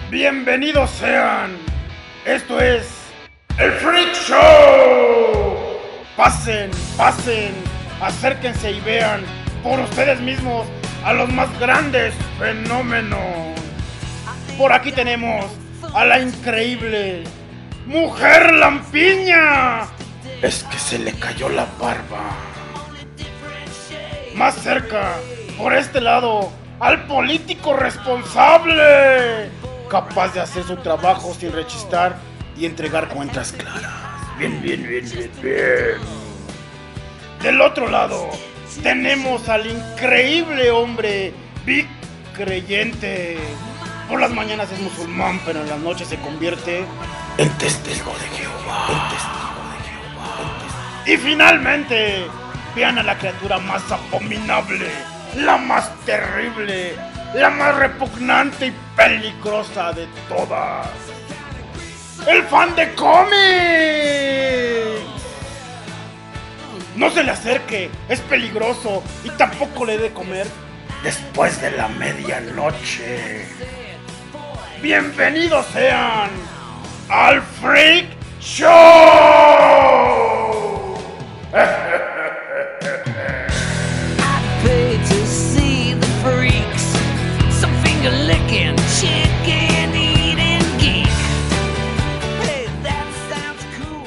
Bienvenidos sean. Esto es el Freak Show. Pasen, acérquense y vean por ustedes mismos a los más grandes fenómenos. Por aquí tenemos a la increíble Mujer Lampiña. Es que se le cayó la barba. Más cerca, por este lado, al político responsable, capaz de hacer su trabajo sin rechistar y entregar cuentas claras. Bien. Del otro lado, tenemos al increíble hombre Vic Creyente. Por las mañanas es musulmán, pero en las noches se convierte en testigo de Jehová. Y finalmente, vean a la criatura más abominable, la más terrible, la más repugnante y peligrosa de todas. ¡El fan de cómics! No se le acerque, es peligroso y tampoco le dé comer después de la medianoche. Bienvenidos sean al Freak Show. Licking, chicken eating geek. Hey, that sounds cool.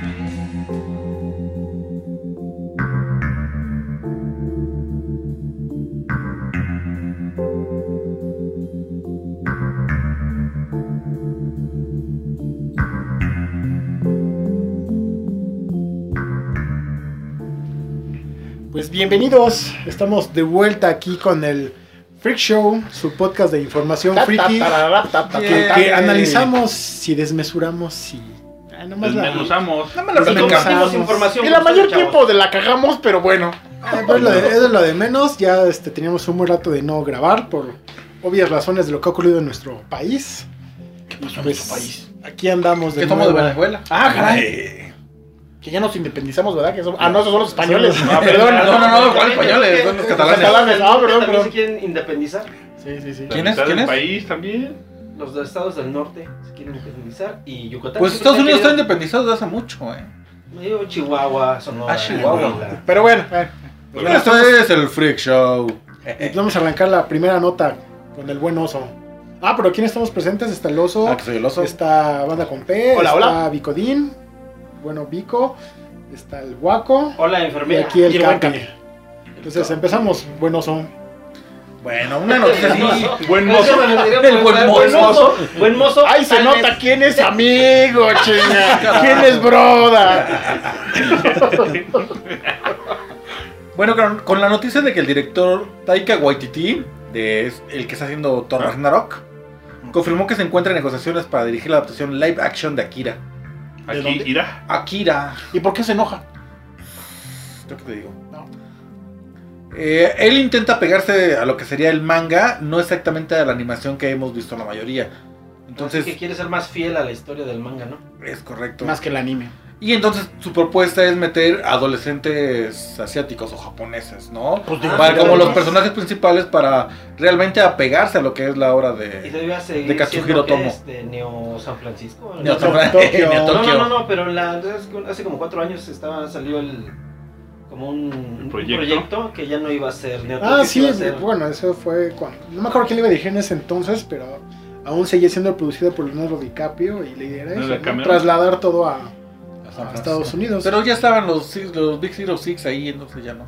Pues bienvenidos, estamos de vuelta aquí con el Freak Show, su podcast de información friki que analizamos si desmesuramos, si desmenuzamos, compartimos información. Y la mayor tiempo de la cagamos, pero bueno. Pues eso es lo de menos. Ya teníamos un buen rato de no grabar por obvias razones de lo que ha ocurrido en nuestro país. ¿Qué pasó en nuestro país? Aquí andamos de ¿Qué nuevo. somos de Venezuela? Ah, caray. Que ya nos independizamos, ¿verdad? No, esos son los españoles. Sí. Perdón. No, ¿cuál españoles? Son los catalanes. Perdón. ¿Se quieren independizar? Sí. ¿Quién es? ¿Quién es? País también. Los de estados del norte se quieren independizar y Yucatán. Pues Estados Unidos está independizado desde hace mucho, Medio Chihuahua, Sonora. Chihuahua. Pero bueno. Esto es el Freak Show. Vamos a arrancar la primera nota con el buen oso. Pero ¿quién estamos presentes? Está el oso. Que soy el oso. Está Banda con P. Hola. Vicodín. Bueno, Vico. Está el Guaco. Hola, Y enfermera. aquí el buen Capi. Entonces empezamos. Buen oso. Bueno, una noticia así. Buen mozo. El buen mozo. Ay, se nota quién es amigo, chinga. ¿Quién es broda? Bueno, con la noticia de que el director Taika Waititi, el que está haciendo Thor Ragnarok, confirmó que se encuentra en negociaciones para dirigir la adaptación live action de Akira. Akira. ¿Y por qué se enoja? ¿Yo qué te digo? No. Él intenta pegarse a lo que sería el manga, no exactamente a la animación que hemos visto la mayoría. Entonces, que quiere ser más fiel a la historia del manga, ¿no? Es correcto. Más que el anime. Y entonces su propuesta es meter adolescentes asiáticos o japoneses, ¿no? Como los personajes principales para realmente apegarse a lo que es la obra de Katsuhiro Otomo. De Neo San Francisco. Neo Tokio. No, pero hace como 4 años salió un proyecto que ya no iba a ser Neo Tokio. Sí, bueno, eso fue cuando... No me acuerdo quién le iba a dirigir en ese entonces, pero aún seguía siendo producido por Leonardo DiCaprio y la idea era eso, ¿no? Trasladar todo a Estados Unidos. Pero ya estaban los Big Hero 6 ahí, entonces ya no.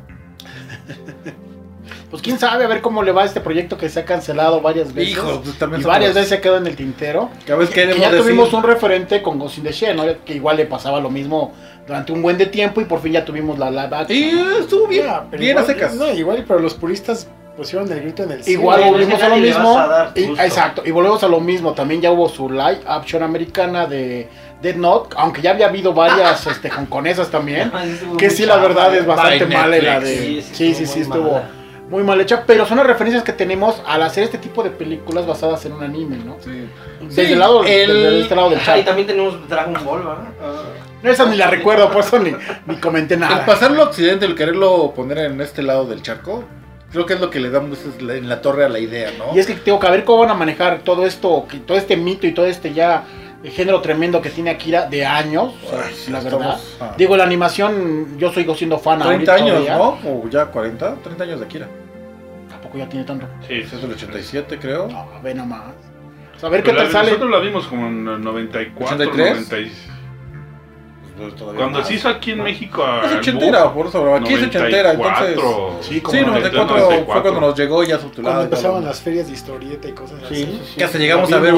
Pues quién sabe, a ver cómo le va a este proyecto que se ha cancelado varias veces. Hijo, pues también y varias veces se quedó en el tintero. Que ya tuvimos un referente con Ghost in the Shell, ¿no? Que igual le pasaba lo mismo durante un buen de tiempo y por fin ya tuvimos la live action. Y estuvo bien, bien a secas. No, igual, pero los puristas pusieron el grito en el cielo. Igual volvimos a lo mismo. Exacto, y volvemos a lo mismo. También ya hubo su live action americana de Death Note, aunque ya había habido varias con esas también. Que sí, la verdad es bastante mala la de. Sí, estuvo muy mal hecha, pero son las referencias que tenemos al hacer este tipo de películas basadas en un anime, ¿no? Sí. Desde el lado, desde este lado del chat. Y también tenemos Dragon Ball, ¿verdad? No, esa ni la recuerdo, por eso ni comenté nada. El pasarlo a Occidente, el quererlo poner en este lado del charco, Creo que es lo que le damos en la torre a la idea, ¿no? Y es que tengo que ver cómo van a manejar todo esto, todo este mito y todo este ya género tremendo que tiene Akira de años. Ay, la verdad. Digo, la animación, yo sigo siendo fan 30 años, todavía. ¿no? O ya 40, 30 años de Akira. Tampoco ya tiene tanto. Sí, es del 87, creo. No, ve nomás. O sea, a ver qué tal sale. Nosotros la vimos como en 94, 83. 96. Todavía Cuando más. se hizo aquí en México. Es ochentera, por eso, aquí es ochentera, entonces. Sí, como Sí, 94 fue cuando nos llegó ya subtitulado. Cuando empezaban las ferias de historieta y cosas así. Sí. Que hasta llegamos a ver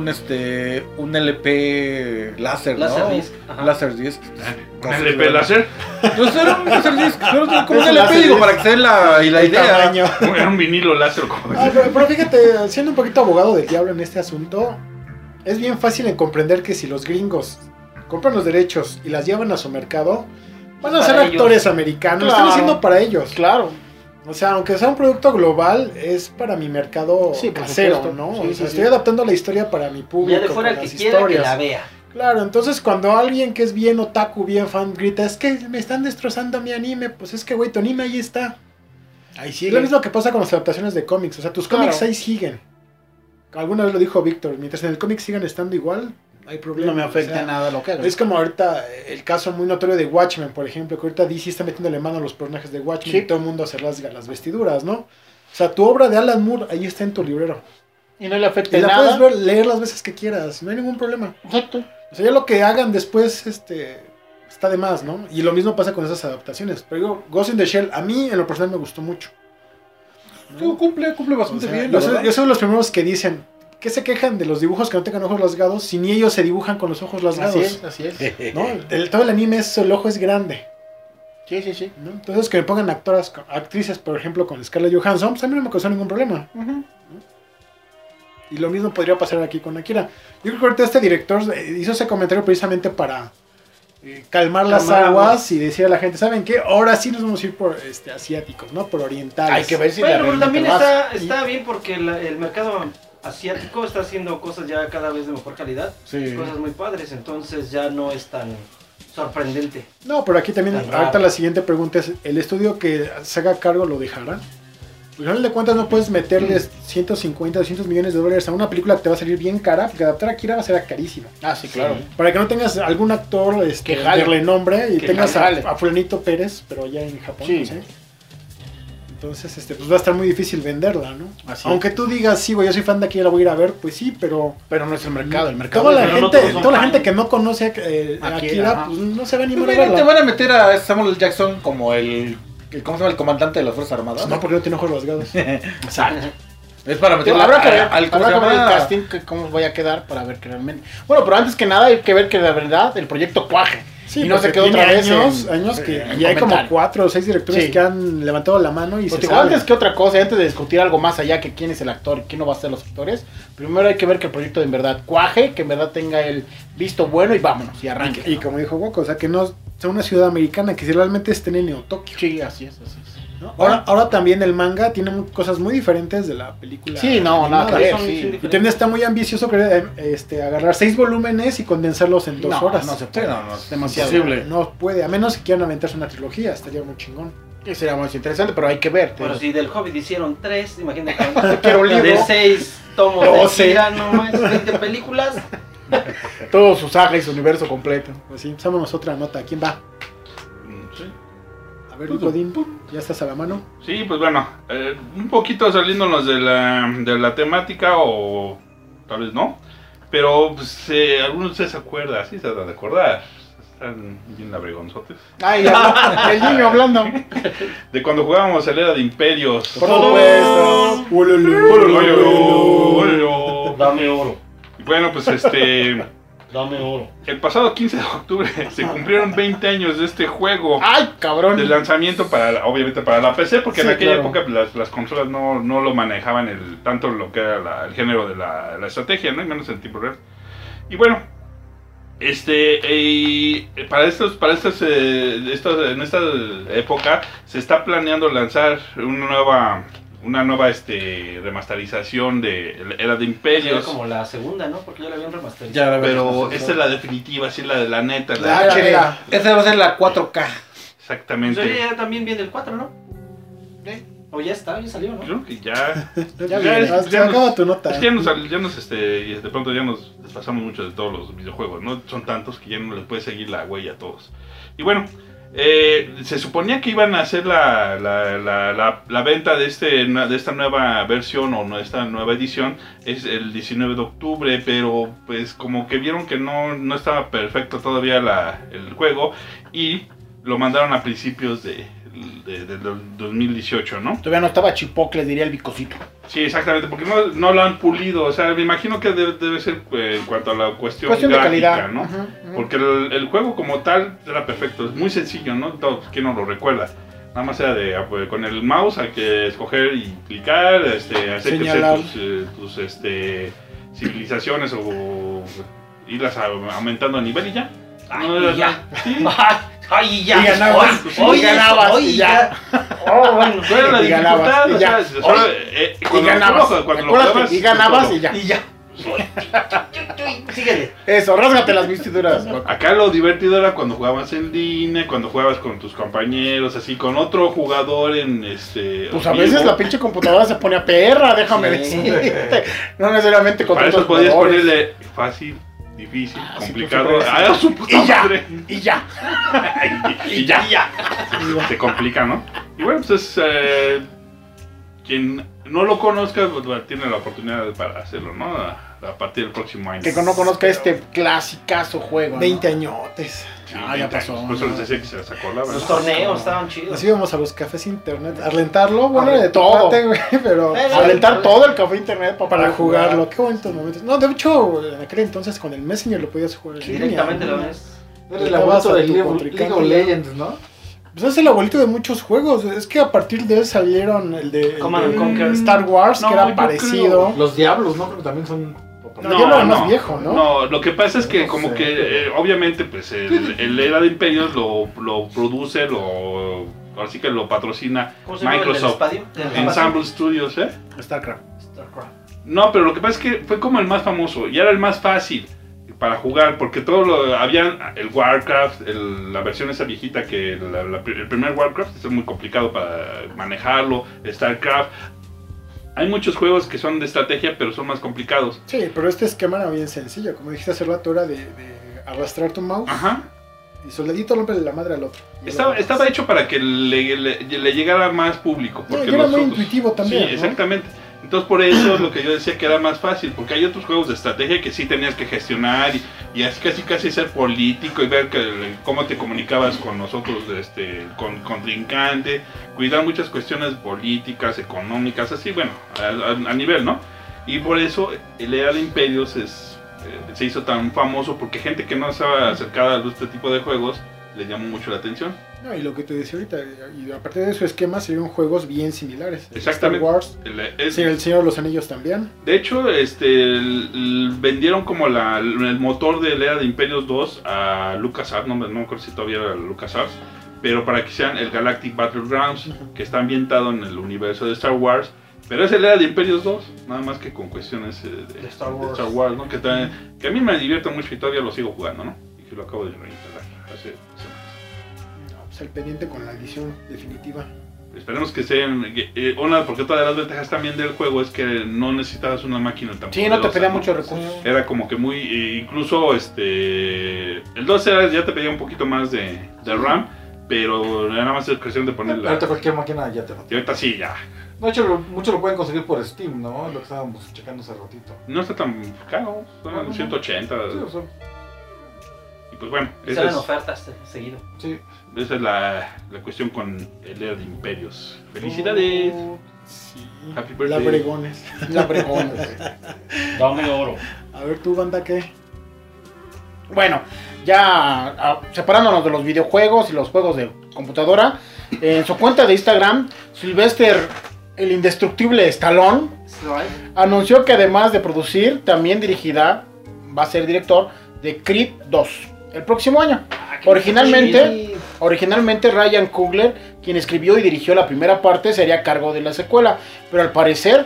un LP láser, ¿no? Laserdisc, ajá. Laserdisc. ¿Un LP láser? Pues era un Laserdisc, era como un Es un LP, digo, Laserdisc. para que se den la El idea. tamaño. Era un vinilo láser, como Pero fíjate, siendo un poquito abogado del diablo en este asunto, es bien fácil en comprender que si los gringos compran los derechos y las llevan a su mercado, van a ser Para actores ellos. americanos, Claro. están haciendo para ellos. Claro. O sea, aunque sea un producto global, es para mi mercado Sí, por casero, supuesto. ¿no? Sí, o sea, sí, estoy sí. adaptando la historia para mi público. Ya de fuera con el que las quiera historias. que la vea. Claro, entonces cuando alguien que es bien otaku, bien fan, grita, es que me están destrozando mi anime, pues es que, güey, tu anime ahí está. Ahí Es sigue. lo mismo que pasa con las adaptaciones de cómics, o sea, tus Claro. cómics ahí siguen. Alguna vez lo dijo Víctor, mientras en el cómic sigan estando igual, no hay problema. No me afecta O sea, nada lo que haga. Es como ahorita el caso muy notorio de Watchmen, por ejemplo, que ahorita DC está metiéndole mano a los personajes de Watchmen Sí. y todo el mundo hacer las vestiduras, ¿no? O sea, tu obra de Alan Moore ahí está en tu librero. Y no le afecta Y la nada. puedes ver, leer las veces que quieras, no hay ningún problema. Exacto. O sea, ya lo que hagan después, está de más, ¿no? Y lo mismo pasa con esas adaptaciones. Pero digo, Ghost in the Shell, a mí en lo personal me gustó mucho. Cumple O bastante sea, bien. yo la soy, verdad. yo soy de los primeros que dicen, ¿qué se quejan de los dibujos que no tengan ojos rasgados si ni ellos se dibujan con los ojos rasgados? Así es. ¿No? Todo el anime el ojo es grande. Sí, sí, sí. ¿No? Entonces que me pongan actrices, por ejemplo, con Scarlett Johansson, pues a mí no me causó ningún problema. Y lo mismo podría pasar aquí con Akira. Yo creo que ahorita este director hizo ese comentario precisamente para calmar las Calmar aguas y decir a la gente, ¿saben qué? Ahora sí nos vamos a ir por asiáticos, ¿no? Por orientales. Hay que ver si Bueno, pero realmente también vas. está bien porque el mercado asiático está haciendo cosas ya cada vez de mejor calidad. Sí. Cosas muy padres, entonces ya no es tan sorprendente. No, pero aquí también, Tan ahorita raro. la siguiente pregunta es, ¿el estudio que se haga cargo lo dejará? Al final de cuentas no puedes meterles 150, 200 millones de dólares a una película que te va a salir bien cara, porque adaptar a Akira va a ser carísimo. Ah, sí, claro. Para que no tengas algún actor Que jale. de renombre y Que tengas jale. a Fulanito Pérez, pero ya en Japón, Sí. no sé. Entonces, pues va a estar muy difícil venderla, ¿no? Así Aunque tú digas, sí, güey, yo soy fan de Akira, la voy a ir a ver, pues sí, pero Pero no es el mercado. El mercado toda la es- pero no gente, todos son toda la fan. gente que no conoce a Akira, Akira, ajá. pues no se va a Pues animar a mira, te verla. van a meter a Samuel Jackson como ¿cómo se llama? El comandante de las Fuerzas Armadas. No, porque no tiene ojos rasgados. Exacto. Es para meter Habrá que ver, al ¿cómo se habrá que ver el llama? casting, cómo vaya a quedar para ver que realmente. Bueno, pero antes que nada hay que ver que la verdad el proyecto cuaje. Sí, y no se porque quedó tiene otra vez años en que en y hay como comentario. 4 o 6 directores Sí. que han levantado la mano y Pues se digo, sabe. antes que otra cosa, y antes de discutir algo más allá que quién es el actor y quién no va a ser los actores, primero hay que ver que el proyecto en verdad cuaje, que en verdad tenga el visto bueno y vámonos, y arranque. Y como dijo Woko, o sea, que no sea una ciudad americana, que si realmente esté en Neo Tokio. Sí, así es. ¿no? Ahora también el manga tiene cosas muy diferentes de la película. Sí, no, nada animada. que ver, Son sí. diferentes. Y también está muy ambicioso agarrar 6 volúmenes y condensarlos en 2 No, horas. no se Sí, puede. no, es demasiado. imposible. No puede, a menos que quieran aventarse una trilogía, estaría muy chingón. Que sería más interesante, pero hay que ver. Pero si del Hobbit hicieron 3, imagínate. Quiero un libro. De 6 tomos 12. de Akira, no más, 20 películas. Todo su saga y su universo completo. Pues sí, pasamos otra nota. ¿Quién va? Sí. A ver, Godín, ya estás a la mano. Sí, pues bueno, un poquito saliéndonos de la temática o tal vez no, pero pues algunos de ustedes se acuerdan, sí se van a acordar, están bien labregonzotes, Ay, el niño hablando. de cuando jugábamos el Era de Imperios. Por supuesto. Dame oro, Bueno, pues dame oro. el pasado 15 de octubre se cumplieron 20 años de este juego. Ay, cabrón. De lanzamiento obviamente para la PC, porque en Sí, aquella claro. época pues, las consolas no lo manejaban tanto lo que era el género de la estrategia, ¿no? Y menos en tiempo real. Y bueno, en esta época se está planeando lanzar una nueva remasterización de Era de Sería Imperios. como la segunda, ¿no? Porque ya la habían remasterizado. Ya, Pero esta es la definitiva, sí, la de la neta. La Ah, HD. Esa va a ser la 4K. Pues Exactamente. ya también viene el 4, ¿no? O O ya está, ya salió, ¿no? Creo que ya. Ya acaba tu nota. Es que de pronto ya nos desfasamos mucho de todos los videojuegos, ¿no? Son tantos que ya no les puede seguir la huella a todos. Y bueno, se suponía que iban a hacer la venta de esta nueva versión o esta nueva edición es el 19 de octubre, pero pues como que vieron que no estaba perfecto todavía el juego y lo mandaron a principios del 2018, ¿no? Todavía no estaba chipocle, diría el Bicosito. Sí, exactamente, porque no lo han pulido, o sea, me imagino que debe ser en cuanto a la cuestión de gráfica, calidad, ¿no? Uh-huh. Porque el juego como tal era perfecto, es muy sencillo, ¿no? ¿Quién no lo recuerda? Nada más era con el mouse hay que escoger y clicar, hacer señalar tus civilizaciones o irlas aumentando a nivel y ya. Sí. Ay, ya. Y ganabas. Hoy ganabas. Y ya. Oh, bueno. Era la dificultad, y ya. Y ganabas. Y ganabas y ya. Y ya. Síguele. Eso, rásgate las vestiduras. Acá lo divertido era cuando jugabas en línea, cuando jugabas con tus compañeros, así, con otro jugador en Pues a veces la pinche computadora se pone a perra, déjame decirte. No necesariamente con para otros eso podías jugadores. ponerle fácil, difícil, complicado. Sí, Su puta madre. Y ya. Y ya. Se complica, ¿no? Y bueno, pues quien no lo conozca pues, tiene la oportunidad para hacerlo, ¿no? A partir del próximo año. Que no conozca este clasicazo juego, ¿no? 20 añotes. Sí, ya pasó. Por eso les decía que se les acordaba. Los torneos estaban chidos. Así íbamos a los cafés internet, a rentarlo, bueno, A de todo. todo, güey, pero A alentar todo el café internet para jugarlo. Qué bonitos momentos. No, de hecho, en aquel entonces con el Messenger lo podías jugar en línea, Directamente ¿no? lo ves. Eres el abuelito de League of Legends, ¿no? Pues es el abuelito de muchos juegos. Es que a partir de él salieron el de Command & Conquer. Star Wars, No, que era yo parecido. Los Diablos, ¿no? Creo que también son... No, ya lo era más viejo, ¿no? No, lo que pasa es que No como sé. que obviamente pues el Era de Imperios lo produce, así que lo patrocina ¿Cómo se llama el del Microsoft. espacio? ¿Del Ensemble Studios, ¿eh? StarCraft. StarCraft. No, pero lo que pasa es que fue como el más famoso y era el más fácil para jugar, porque había el Warcraft, la versión esa viejita que el primer Warcraft es muy complicado para manejarlo, StarCraft. Hay muchos juegos que son de estrategia, pero son más complicados. Sí, pero este esquema era bien sencillo. Como dijiste hace rato, era de arrastrar tu mouse Ajá. y soldadito rompe la madre al otro. Y Estaba hecho para que le llegara más público. No, Porque y era muy nosotros- intuitivo también, Sí, ¿no? exactamente. Entonces por eso es lo que yo decía que era más fácil, porque hay otros juegos de estrategia que sí tenías que gestionar y así casi ser político y ver cómo te comunicabas con nosotros, con contrincante, cuidar muchas cuestiones políticas, económicas, así, bueno, a nivel, ¿no? Y por eso el Era de Imperios se hizo tan famoso, porque gente que no estaba acercada a este tipo de juegos le llamó mucho la atención. No, y lo que te decía ahorita, y aparte de su esquema, salieron juegos bien similares. Exactamente. Star Wars, sí, el Señor de los Anillos también. De hecho, vendieron como el motor de Era de Imperios 2 a LucasArts, no me acuerdo si todavía era LucasArts, pero para que sean el Galactic Battlegrounds, que está ambientado en el universo de Star Wars, pero es el Era de Imperios 2, nada más que con cuestiones de Star Wars. ¿no? Que a mí me divierte mucho y todavía lo sigo jugando, ¿no? Y que lo acabo de reinstalar hace semanas. No, pues el pendiente con la edición definitiva. Esperemos que sean porque otra de las ventajas también del juego es que no necesitabas una máquina tan Sí, no te poderosa, pedía ¿no? muchos recursos. Era como que muy, incluso el 2 ya te pedía un poquito más de RAM, pero era nada más es cuestión de ponerla. Ahorita cualquier máquina ya te lo Y ahorita sí, ya. De hecho, muchos lo pueden conseguir por Steam, ¿no? Lo que estábamos checando hace ratito. No está tan caro, son 180. Sí, o sea, Y pues bueno, Salen ofertas seguido. sí. esa es la cuestión con el Era de Imperios. ¡Felicidades! Sí. Happy birthday. Labregones. Labregones. Dame oro. A ver, tú, banda, ¿qué? Bueno, ya separándonos de los videojuegos y los juegos de computadora, en su cuenta de Instagram, Sylvester, el indestructible Stallone, anunció que además de producir, también va a ser director de Creed 2 el próximo año. Originalmente Ryan Coogler, quien escribió y dirigió la primera parte, sería a cargo de la secuela, pero al parecer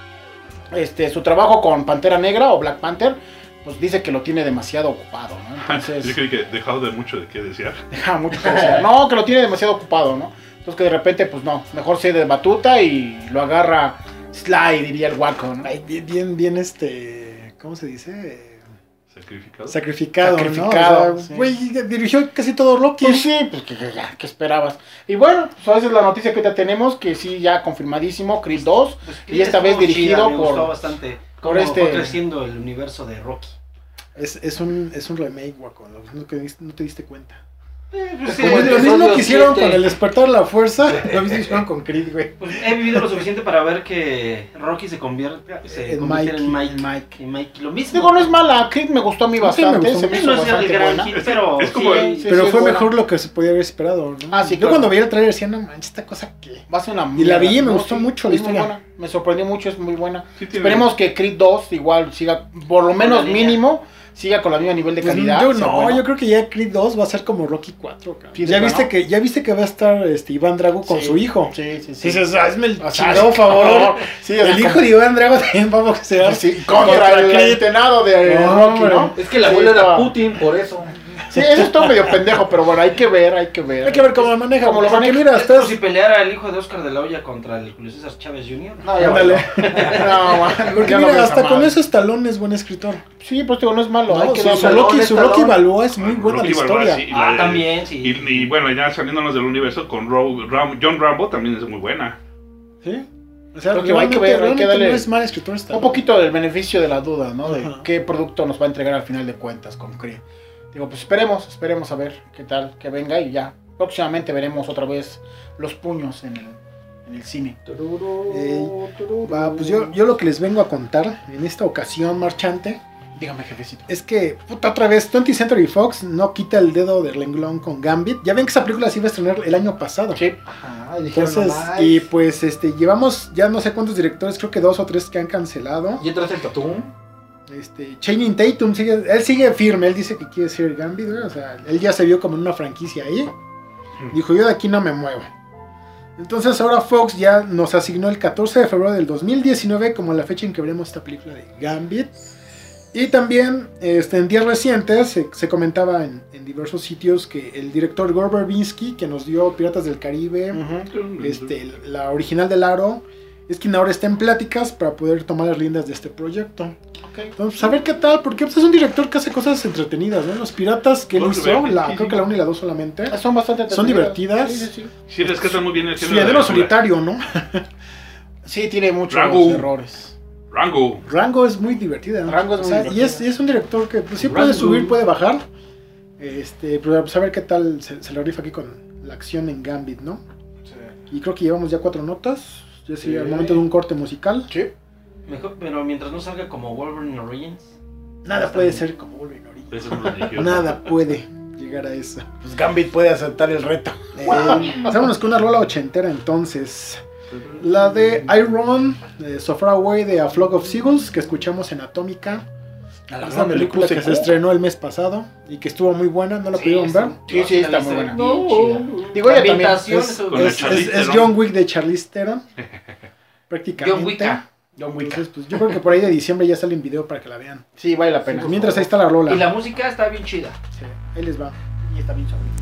su trabajo con Pantera Negra o Black Panther, pues dice que lo tiene demasiado ocupado, ¿no? Entonces, Yo creí que dejado de mucho de qué desear. deja mucho que desear. No, que lo tiene demasiado ocupado, ¿no? Entonces que de repente, pues no, mejor cede de batuta y lo agarra Sly, diría el guaco, ¿no? Ay, bien, ¿cómo se dice? Sacrificado, ¿no? O sea, güey, dirigió casi todo Rocky. Pues sí, pues ¿qué esperabas? Y bueno, pues esa es la noticia que ya tenemos, que sí, ya confirmadísimo, Creed 2, Pues y esta vez dirigido me por... gustó bastante por cómo fue creciendo el universo de Rocky. Es un remake, guaco, no te diste cuenta. Pues, Como lo mismo que hicieron con el despertar de la fuerza, lo mismo hicieron con Creed, güey. Pues he vivido lo suficiente para ver que Rocky se convierte en Mike. Y Mike, lo mismo. Digo, no es mala, Creed me gustó a mí bastante, se me hizo no es el bastante gran buena. hit, pero es como pero fue buena. mejor lo que se podía haber esperado, ¿no? Ah, sí, Yo claro. cuando veía el trailer decía, no manches, esta cosa que... Va a ser una Y la mierda. vi y me No, gustó sí, mucho la es muy historia. buena. Me sorprendió mucho, es muy buena. Sí tiene- Esperemos que Creed 2 igual siga, por lo menos la línea. mínimo, siga con la misma nivel de Pues, calidad. yo sea no, bueno. yo creo que ya Creed 2 va a ser como Rocky 4, cabrón. Sí, ya de viste plano. que va a estar Iván Drago con Sí. su hijo. Sí. Dices, hazme el O sea, chingado favor. Sí, o sea, El hijo de Iván Drago también va a boxear. Sí, contra el entrenado de No, Rocky, hombre. ¿no? Es que el Sí, abuelo era estaba- Putin, por eso. Sí, eso está medio pendejo, pero bueno, hay que ver. Hay que ver cómo lo maneja. Cómo lo porque maneja. mira, Es como estás... si peleara el hijo de Oscar de la Hoya contra el Julio César Chávez Jr. No, ya Ándale. No, man, Porque ya no mira, ves hasta a con mal. eso Stallone es buen escritor. Sí, pues digo, no es malo. No, hay que su darle. Rocky Balboa es muy buena la Rocky Balboa, historia. sí, También, sí. Y bueno, ya saliéndonos del universo con John Rambo también es muy buena. ¿Sí? O sea, Porque hay que ver, hay que realmente darle no es mal escritor Stallone. Un poquito del beneficio de la duda, ¿no? De Ajá. qué producto nos va a entregar al final de cuentas con Creed. Digo, pues esperemos a ver qué tal, que venga y ya. Próximamente veremos otra vez los puños en el cine. Va, pues yo lo que les vengo a contar en esta ocasión, marchante, Dígame, jefecito. es que, puta, otra vez, 20th Century Fox no quita el dedo del renglón con Gambit. Ya ven que esa película se iba a estrenar el año pasado. Sí. Entonces, y pues llevamos ya no sé cuántos directores, creo que 2 o 3 que han cancelado. Y entras el Tatum. Channing Tatum él sigue firme, él dice que quiere ser Gambit, güey, o sea, él ya se vio como en una franquicia ahí. Dijo, yo de aquí no me muevo. Entonces ahora Fox ya nos asignó el 14 de febrero del 2019 como la fecha en que veremos esta película de Gambit. Y también en días recientes se comentaba en diversos sitios que el director Gore Verbinski, que nos dio Piratas del Caribe, la original del Aro, es quien ahora está en pláticas para poder tomar las riendas de este proyecto. Entonces, a ver qué tal, porque pues, es un director que hace cosas entretenidas, ¿no? Los Piratas que él hizo, creo que la 1 y la 2 solamente, Son bastante son divertidas. Sí, rescatan muy bien el género. Ciudadano Solitario, ¿no? Sí, tiene muchos Rango. errores. Rango es muy divertida, ¿no? Rango es muy divertida. Y es un director que pues, sí puede subir, puede bajar. Pero pues, a ver qué tal se la rifa aquí con la acción en Gambit, ¿no? Sí. Y creo que llevamos ya 4 notas. Ya sería el momento de un corte musical. Sí. Mejor, pero mientras no salga como Wolverine Origins. Nada puede ser como Wolverine Origins. Nada puede llegar a eso. Pues Gambit puede aceptar el reto. Vámonos con una rola ochentera entonces. La de Iron, So Far Away de A Flock of Seagulls, que escuchamos en Atómica. Es una película que se estrenó el mes pasado y que estuvo muy buena, ¿no la pudieron ver? Sí, está muy buena. Digo, ella también ambientación, es John Wick de Charlize Theron. Prácticamente. John Wicca. Entonces, pues, yo creo que por ahí de diciembre ya sale en video para que la vean. Sí, vale la pena. Mientras ahí está la rola. Y la música está bien chida. Sí, ahí les va. Y está bien suave.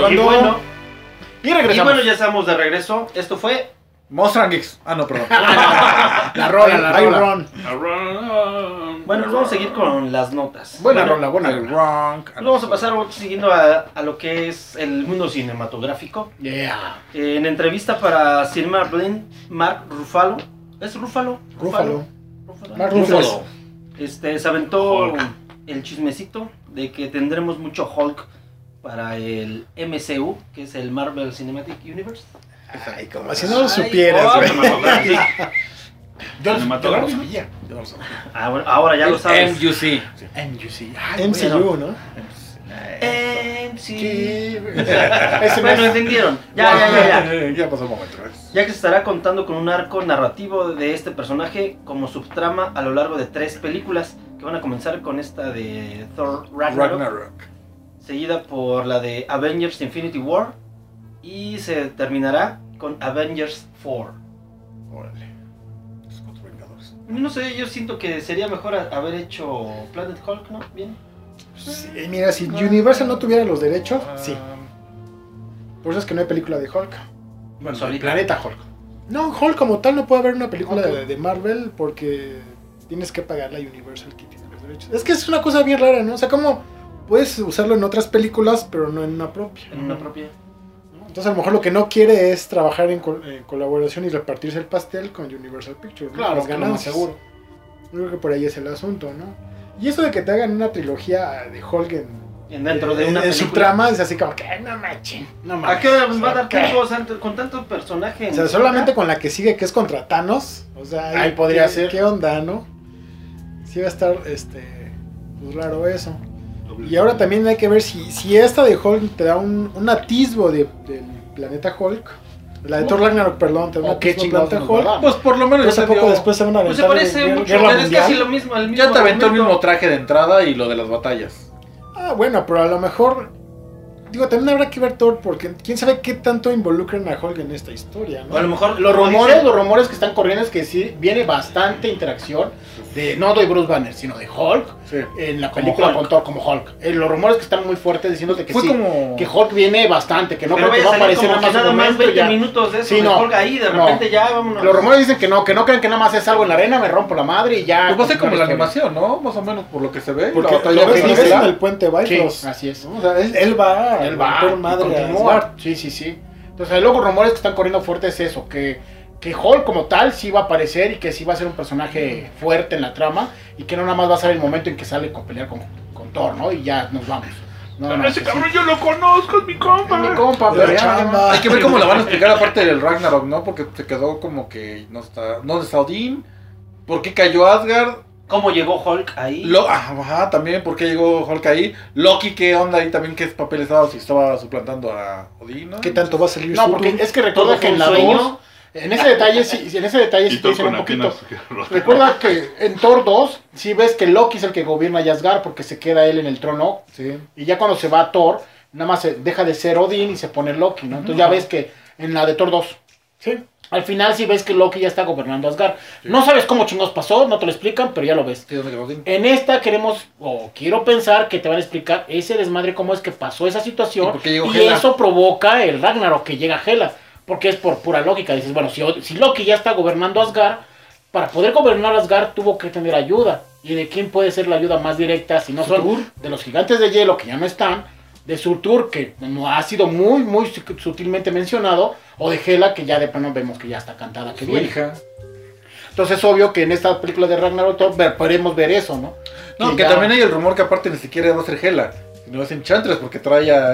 Y bueno, regresamos. ya estamos de regreso. Esto fue Monster Geeks. Ah, no, perdón. La rola. Bueno, nos vamos a seguir con las notas. Buena Bueno, rola. Vamos a pasar siguiendo a lo que es el mundo cinematográfico. Yeah. En entrevista para Cinema Blend, Mark Ruffalo. ¿Es Ruffalo? Mark Ruffalo. Se aventó Hulk. el chismecito de que tendremos mucho Hulk para el MCU, que es el Marvel Cinematic Universe. Ay, como si no lo supieras, güey. Yo lo Cinematográfico. sabía. Ah, bueno, ahora ya lo sabes. MUC. MCU, ¿no? Bueno, entendieron. Ya. Ya pasó un momento. Ya que se estará contando con un arco narrativo de este personaje como subtrama a lo largo de 3 películas que van a comenzar con esta de Thor Ragnarok, seguida por la de Avengers Infinity War y se terminará con Avengers 4. Órale. No sé, yo siento que sería mejor haber hecho Planet Hulk, ¿no? Bien. Sí, mira, si Universal no tuviera los derechos, sí. Por eso es que no hay película de Hulk. Bueno, Solita. Planeta Hulk. No, Hulk como tal no puede haber una película de Marvel porque tienes que pagarle a Universal que tiene los derechos. Es que es una cosa bien rara, ¿no? O sea, como puedes usarlo en otras películas, pero no en una propia. En una propia. Entonces a lo mejor lo que no quiere es trabajar en colaboración y repartirse el pastel con Universal Pictures, ¿no? Claro, Las que es lo más ganancias. seguro. Yo creo que por ahí es el asunto, ¿no? Y eso de que te hagan una trilogía de Hulk Dentro de una en su película. trama es así como que no manchen. No ¿A qué hora nos va a dar ¿Qué? tiempo o sea, con tanto personaje? O sea, solamente con la que sigue, que es contra Thanos. O sea, Ahí podría ¿qué, ser. ¿Qué onda, no? Sí va a estar, pues raro eso. Y ahora también hay que ver si esta de Hulk te da un atisbo del planeta Hulk. La de Thor Ragnarok, perdón, te da un ¿O qué atisbo del chingados planeta nos va a Hulk. dar? Pues por lo menos Pues ya a te poco dio- después se van a Pues se aventar parece mucho, Guerra pero es casi Mundial. lo mismo. El mismo Ya te aventó el argumento. mismo traje de entrada y lo de las batallas. Ah, bueno, pero a lo mejor... Digo, también habrá que ver Thor porque quién sabe qué tanto involucran a Hulk en esta historia, ¿no? O a lo mejor Los como rumores, dicen, los rumores que están corriendo es que sí viene bastante interacción de no de Bruce Banner, sino de Hulk Sí. en la Como película Hulk. con Thor como Hulk. Los rumores que están muy fuertes diciéndote que Fue sí, como- que Hulk viene bastante, que no pero creo que vaya va a a salir aparecer como que nada nada más un más momento 20 ya. minutos de eso. Sí, de no. Hulk ahí, de No. repente ya vámonos. Los rumores dicen que no crean que nada más es algo en la arena, me rompo la madre y ya. Pues va a ser como la continúa historia. animación, ¿no? Más o menos por lo que se ve. Porque la batalla lo ves de en Gisela. el puente Bifrost. Sí, así es. ¿no? O sea, él va a romper madre a continúa. Asgard. Sí. Entonces, luego rumores que están corriendo fuerte es eso, que Hulk como tal sí va a aparecer y que sí va a ser un personaje fuerte en la trama y que no nada más va a ser el momento en que sale con pelear con Thor, ¿no? Y ya nos vamos. No, Pero no, ese que sí. cabrón yo lo conozco, es mi compa. Mi compa, La pero ya, chamba. Hay que ver cómo la van a explicar aparte del Ragnarok, ¿no? Porque se quedó como que no está... ¿Dónde está Odín? ¿Por qué cayó Asgard? ¿Cómo llegó Hulk ahí? Ajá, también, ¿por qué llegó Hulk ahí? Loki, ¿qué onda ahí también? ¿Qué papel estaba? Si estaba suplantando a Odín, ¿no? ¿Qué tanto va a salir No, su porque tour? es que Todo recuerda fue que en un la sueño. 2, en ese detalle sí Y te todo dicen con un poquito. apenas... Recuerda que en Thor 2, sí ves que Loki es el que gobierna a Asgard porque se queda él en el trono. Sí. Y ya cuando se va Thor, nada más deja de ser Odín y se pone Loki, ¿no? Entonces ya ves que en la de Thor 2, Sí. al final sí ves que Loki ya está gobernando Asgard. No sabes cómo chingados pasó, no te lo explican, pero ya lo ves. Sí, ¿dónde quedó Odín? En esta quiero pensar que te van a explicar ese desmadre, cómo es que pasó esa situación. ¿Y por qué llegó Y Hela? eso provoca el Ragnarok, que llega Hela. Porque es por pura lógica. Dices, bueno, si Loki ya está gobernando Asgard, para poder gobernar Asgard tuvo que tener ayuda. ¿Y de quién puede ser la ayuda más directa si no son de los gigantes de hielo que ya no están? De Surtur, que no ha sido muy sutilmente mencionado, o de Hela, que ya de plano vemos que ya está cantada, que Su viene. hija. Entonces es obvio que en esta película de Ragnarok podremos ver eso, ¿no? No, que ya- también hay el rumor que aparte ni siquiera va a ser Hela, sino es Enchantress porque trae a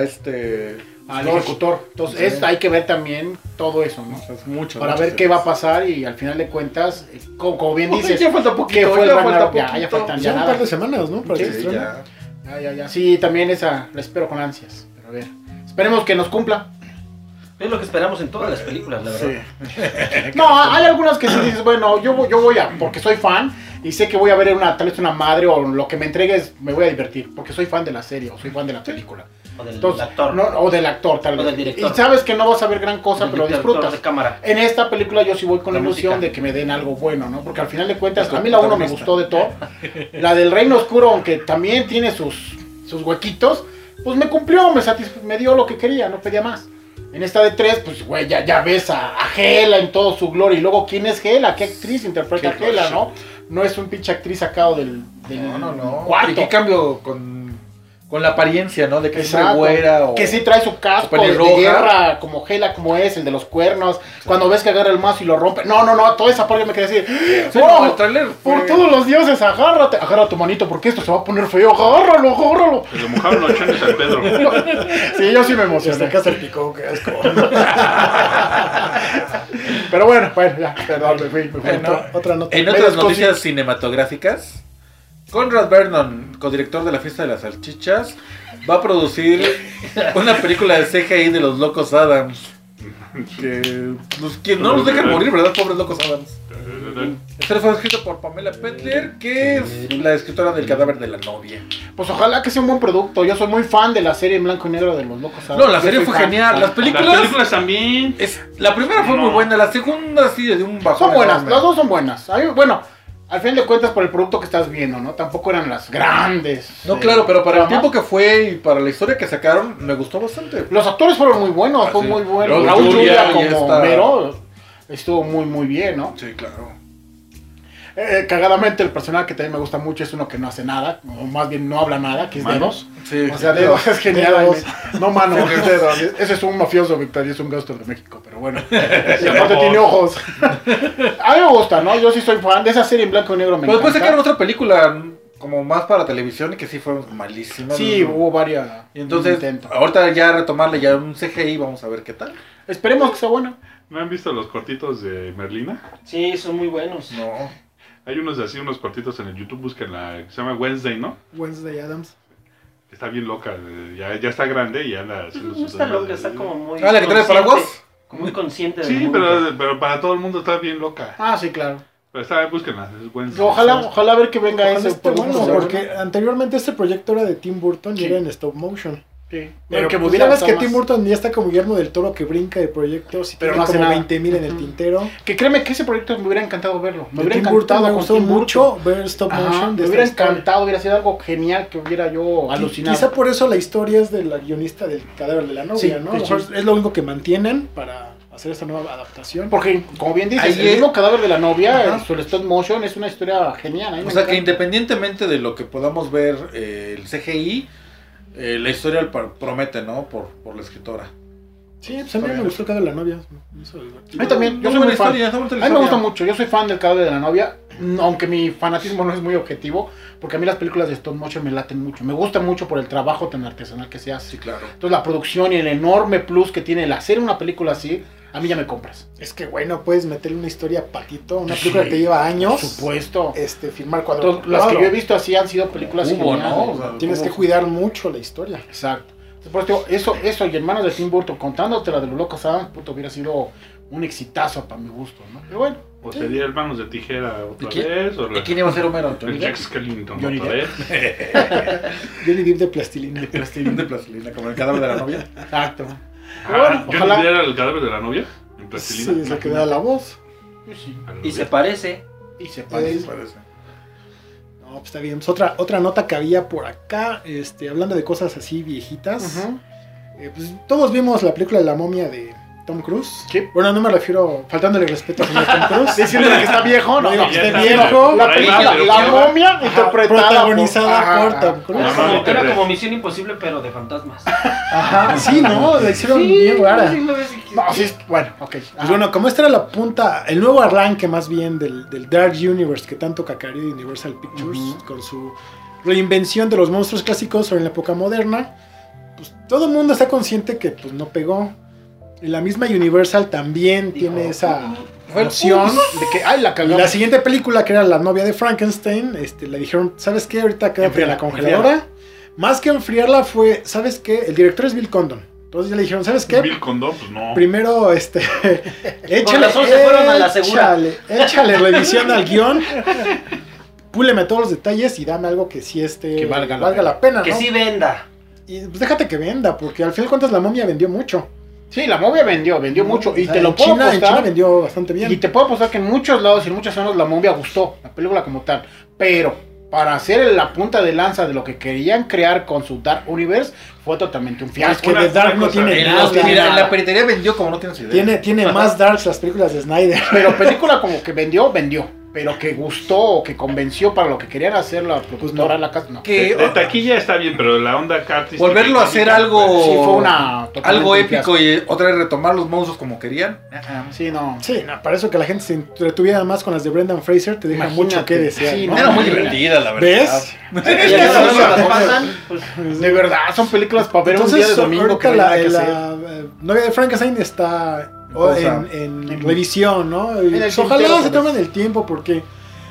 al ejecutor. Entonces Sí. hay que ver también todo eso, ¿no? Es mucho. Para ver qué va a pasar y al final de cuentas, como bien Uy, dices, ya falta poquito, ¿qué fue el ya Ragnarok? falta Ya poquito. faltan Ya ya un nada. par de semanas, ¿no? Para Sí, que se estrene. Ya. Sí, también esa la espero con ansias. Pero a ver, esperemos que nos cumpla. Es lo que esperamos en todas las películas, la verdad. No, hay algunas que sí dices, bueno, yo voy a, porque soy fan y sé que voy a ver tal vez una madre o lo que me entregues, me voy a divertir, porque soy fan de la serie o soy fan de la película. O del Entonces, actor. no, o del actor, tal O vez. del director. Y sabes que no vas a ver gran cosa, Del pero director disfrutas. de cámara. En esta película yo sí voy con la La ilusión música. de que me den algo bueno, ¿no? Porque al final de cuentas, El a mí la 1 me protagonista. gustó de todo. La del Reino Oscuro, aunque también tiene sus huequitos, pues me cumplió, me dio lo que quería, no pedía más. En esta de 3, pues, güey, ya ves a Hela en todo su gloria. Y luego, ¿quién es Hela? ¿Qué actriz interpreta a Hela, no? No es un pinche actriz sacado del cuarto. ¿Y qué cambio con la apariencia, no? De que es güera o... Que sí trae su casco de guerra, como Hela, como es, el de los cuernos. Sí. Cuando ves que agarra el mazo y lo rompe. No, toda esa parte me quedé así. Sí, no, el trailer fue... Por todos los dioses, agarra tu manito, porque esto se va a poner feo. Agárralo. Se le mojaron los chanes al Pedro. Sí, yo sí me emocioné. Hasta acá se picó, qué asco. Pero bueno, ya, perdón, me fui. Otra nota. En otras noticias cinematográficas, Conrad Vernon, codirector de La Fiesta de las Salchichas, va a producir una película de CGI de los Locos Adams. Que no los dejan morir, ¿verdad? Pobres Locos Adams. Este fue escrito por Pamela Petler, que es la escritora del Cadáver de la Novia. Pues ojalá que sea un buen producto. Yo soy muy fan de la serie en blanco y negro de los Locos Adams. No, la serie fue genial. Las películas también. La primera fue muy buena, la segunda sí de un bajón. Son buenas, las dos son buenas. Bueno, al fin de cuentas por el producto que estás viendo, ¿no? Tampoco eran las grandes. No, claro, pero para el tiempo que fue y para la historia que sacaron, me gustó bastante. Los actores fueron muy buenos, fue muy bueno. Raúl Julia como Homero estuvo muy bien, ¿no? Sí, claro. Cagadamente el personaje que también me gusta mucho es uno que no hace nada, o más bien no habla nada, que es Dedos. Sí. O sea, Dedos es genial. No, mano, es Dedos. Ese es un mafioso, Victoria, es un gasto de México, pero bueno. Y aparte tiene ojos. A mí me gusta, ¿no? Yo sí soy fan de esa serie en blanco y negro. Pero después sacaron otra película como más para televisión y que sí fue malísima. Sí, hubo varias. Y entonces, ahorita ya retomarle ya un CGI, vamos a ver qué tal. Esperemos que sea buena. ¿No han visto los cortitos de Merlina? Sí, son muy buenos. No. Hay unos cortitos en el YouTube, busquen se llama Wednesday, ¿no? Wednesday Adams. Está bien loca, ya está grande y anda haciendo sus... Está loca, está como muy... ¿La que trae paraguas? Como muy consciente del mundo. pero para todo el mundo está bien loca. Ah, sí, claro. Pero búsquenla, es Wednesday. Ojalá ver que venga ese. Porque anteriormente este proyecto era de Tim Burton y era en stop motion. Sí. Pero que sabes que Tim Burton ya está como Guillermo del Toro que brinca de proyectos y pero tiene como 20,000 en el tintero. Que créeme que ese proyecto me hubiera encantado verlo. Me hubiera encantado, me gustó mucho ver stop motion. Me hubiera encantado, hubiera sido algo genial que hubiera yo alucinado. Quizá por eso la historia es de la guionista del Cadáver de la Novia, sí, ¿no? Es lo único que mantienen para hacer esta nueva adaptación. Porque, como bien dices, el mismo Cadáver de la Novia, su stop motion, es una historia genial. O sea, que independientemente de lo que podamos ver el CGI, la historia promete, ¿no? Por la escritora. Sí, pues a mí me gustó el Cadáver de la Novia. A mí también, yo soy muy fan. A mí me gusta mucho, yo soy fan del Cadáver de la Novia, aunque mi fanatismo no es muy objetivo, porque a mí las películas de stop motion me laten mucho. Me gusta mucho por el trabajo tan artesanal que se hace. Sí, claro. Entonces la producción y el enorme plus que tiene el hacer una película así, a mí ya me compras. Es que bueno, puedes meterle una historia patito, una película que te lleva años. Por supuesto. Filmar cuadro. Las que yo he visto así han sido películas geniales, ¿no? O sea, tienes que cuidar mucho la historia. Exacto. Por eso, y en manos de Tim Burton, contándote la de los Locos Adams, puto, hubiera sido un exitazo para mi gusto, ¿no? Pero bueno. O sería el Manos de Tijera otra vez. ¿Y quién iba a ser Homero? El Jack Skellington otra vez. Johnny Depp de plastilina. De plastilina, como el Cadáver de la Novia. Exacto. Bueno, ¿Johnny Depp era el Cadáver de la Novia? En plastilina. Sí, se queda la voz. Sí. Y se parece. No, pues está bien. Pues otra nota que había por acá, hablando de cosas así viejitas. Pues todos vimos la película de La Momia de Tom Cruise. ¿Qué? Bueno, no me refiero faltándole respeto al señor Tom Cruise. Diciendo que está viejo, no, digo que esté viejo. La película La Momia protagonizada por Tom Cruise. Era como Misión Imposible, pero de fantasmas. Ajá, sí, ¿no? La hicieron bien rara. No, sí, bueno, ok. Pues bueno, como esta era la punta, el nuevo arranque más bien del Dark Universe que tanto cacareó Universal Pictures con su reinvención de los monstruos clásicos sobre la época moderna, pues todo el mundo está consciente que pues no pegó. Y la misma Universal también tiene esa noción de que la cagamos. La siguiente película, que era La novia de Frankenstein, le dijeron, ¿sabes qué? Ahorita quédate en la congeladora. Más que enfriarla fue, ¿sabes qué? El director es Bill Condon. Entonces ya le dijeron, ¿sabes qué? Bill Condon, pues no. Primero, échale revisión al guión. Púleme todos los detalles y dame algo que sí que valga la pena, ¿no? Que sí venda. Y pues déjate que venda, porque al final de cuentas La Momia vendió mucho. Sí, La Momia vendió mucho. Y te lo puedo apostar. En China vendió bastante bien. Y te puedo apostar que en muchos lados y en muchas zonas La Momia gustó, la película como tal. Pero para hacer la punta de lanza de lo que querían crear con su Dark Universe, fue totalmente un fiasco. Es que The Dark no tiene nada. Mira, la peritería vendió como no tienes idea. Tiene más Darks las películas de Snyder. Pero película como que vendió. Pero que gustó o que convenció para lo que querían hacer la productora, la casa, no. De taquilla está bien, pero la onda Curtis... Volverlo a hacer algo... Sí, fue una... Algo épico y otra vez retomar los monstruos como querían. Sí, no. Sí, no, para eso que la gente se entretuviera más con las de Brendan Fraser te deja mucho que desear. Sí, ¿no? Era muy divertida, la verdad. ¿Ves? De verdad, son películas para ver un día de domingo que ahorita no hay nada que hacer. la novia de Frankenstein está en revisión, ¿no? En el Ojalá tintero, se tomen el tiempo porque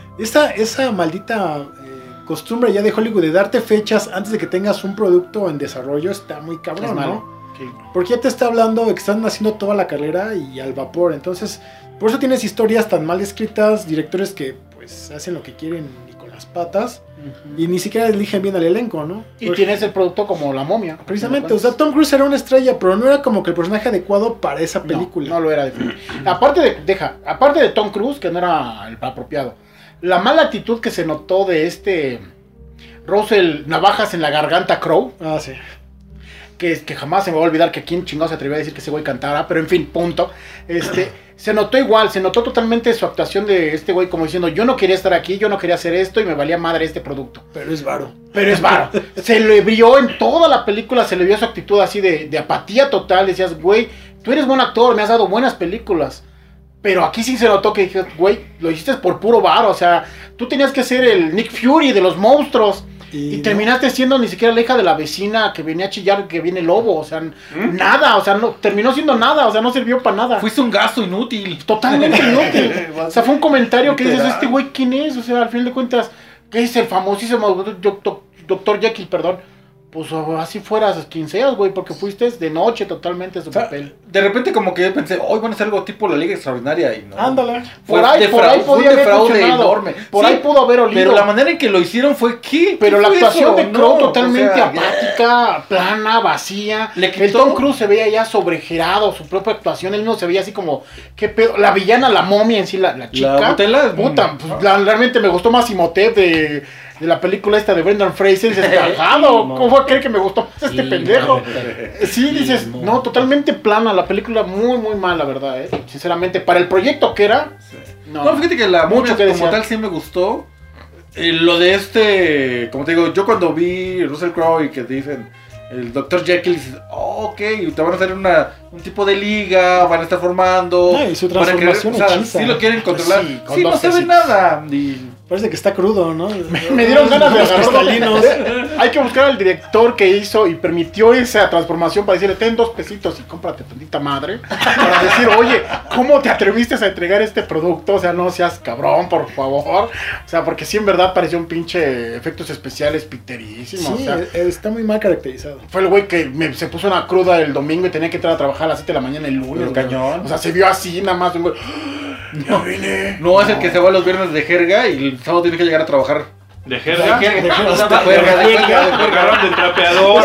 esa maldita costumbre ya de Hollywood de darte fechas antes de que tengas un producto en desarrollo está muy cabrón, Es malo. ¿no? Sí. Porque ya te está hablando de que están haciendo toda la carrera y al vapor, entonces por eso tienes historias tan mal escritas, directores que pues hacen lo que quieren y con las patas y ni siquiera eligen bien al elenco, ¿no? Y tienes el producto como La Momia. Precisamente, o sea, Tom Cruise era una estrella, pero no era como que el personaje adecuado para esa película. No lo era definitivamente. Aparte de Tom Cruise, que no era el apropiado. La mala actitud que se notó de Russell Navajas en la garganta Crowe, Ah, sí. que jamás se me va a olvidar que quién chingado se atrevió a decir que ese güey cantara, pero en fin, punto. Se notó igual, se notó totalmente su actuación de este güey como diciendo, yo no quería estar aquí, yo no quería hacer esto y me valía madre este producto. Pero es varo. Se le vio en toda la película, se le vio su actitud así de apatía total. Decías, güey, tú eres buen actor, me has dado buenas películas. Pero aquí sí se notó que dije, güey, lo hiciste por puro varo. O sea, tú tenías que ser el Nick Fury de los monstruos. Y terminaste siendo ni siquiera la hija de la vecina que venía a chillar que viene el lobo. O sea, nada. O sea, no, terminó siendo nada. O sea, no sirvió para nada. Fuiste un gasto inútil. Totalmente inútil. O sea, fue un comentario que dices, este güey, ¿quién es? O sea, al fin de cuentas, ¿qué es el famosísimo Dr. Jekyll, perdón? Pues así fueras quien seas, güey, porque fuiste de noche totalmente su papel. De repente como que yo pensé, hoy van a hacer algo tipo La Liga Extraordinaria y no. Ándale. Por ahí podía haber funcionado. Enorme. Por ahí pudo haber olido. Pero la manera en que lo hicieron fue ¿qué? Pero la fue actuación eso? de Crowe No, totalmente o sea, apática, plana, vacía. El Tom Cruise se veía ya sobregerado, su propia actuación, él mismo se veía así como, ¿qué pedo? La villana, la momia en sí, la chica. La Butela, puta, pues, realmente me gustó más Imhotep de la película esta de Brendan Fraser, dices, cagado, ¿cómo va a creer que me gustó más este pendejo? Sí, dices, no, totalmente plana, la película muy, muy mala, la verdad, sinceramente, para el proyecto que era, no, fíjate que la mucho que como decir. tal sí me gustó. Lo de como te digo, yo cuando vi Russell Crowe y que te dicen el Dr. Jekyll, dices, ok, te van a hacer un tipo de liga, van a estar formando. No, y su transformación sí lo quieren controlar. Pues Sí, no se ve nada. Parece que está crudo, ¿no? Me dieron ganas de los agarrarlo. cristalinos. Hay que buscar al director que hizo y permitió esa transformación para decirle, ten 2 pesitos y cómprate tantita madre. Para decir, oye, ¿cómo te atreviste a entregar este producto? O sea, no seas cabrón, por favor. O sea, porque sí en verdad pareció un pinche efectos especiales piterísimo. Sí, o sea, está muy mal caracterizado. fue el güey que se puso una cruda el domingo y tenía que entrar a trabajar a las 7 de la mañana el lunes. Pero cañón. O sea, se vio así nada más. Un güey, ya vine. No, es el que se va los viernes de jerga y el sábado tiene que llegar a trabajar. ¿De jerga? Agarraron del trapeador.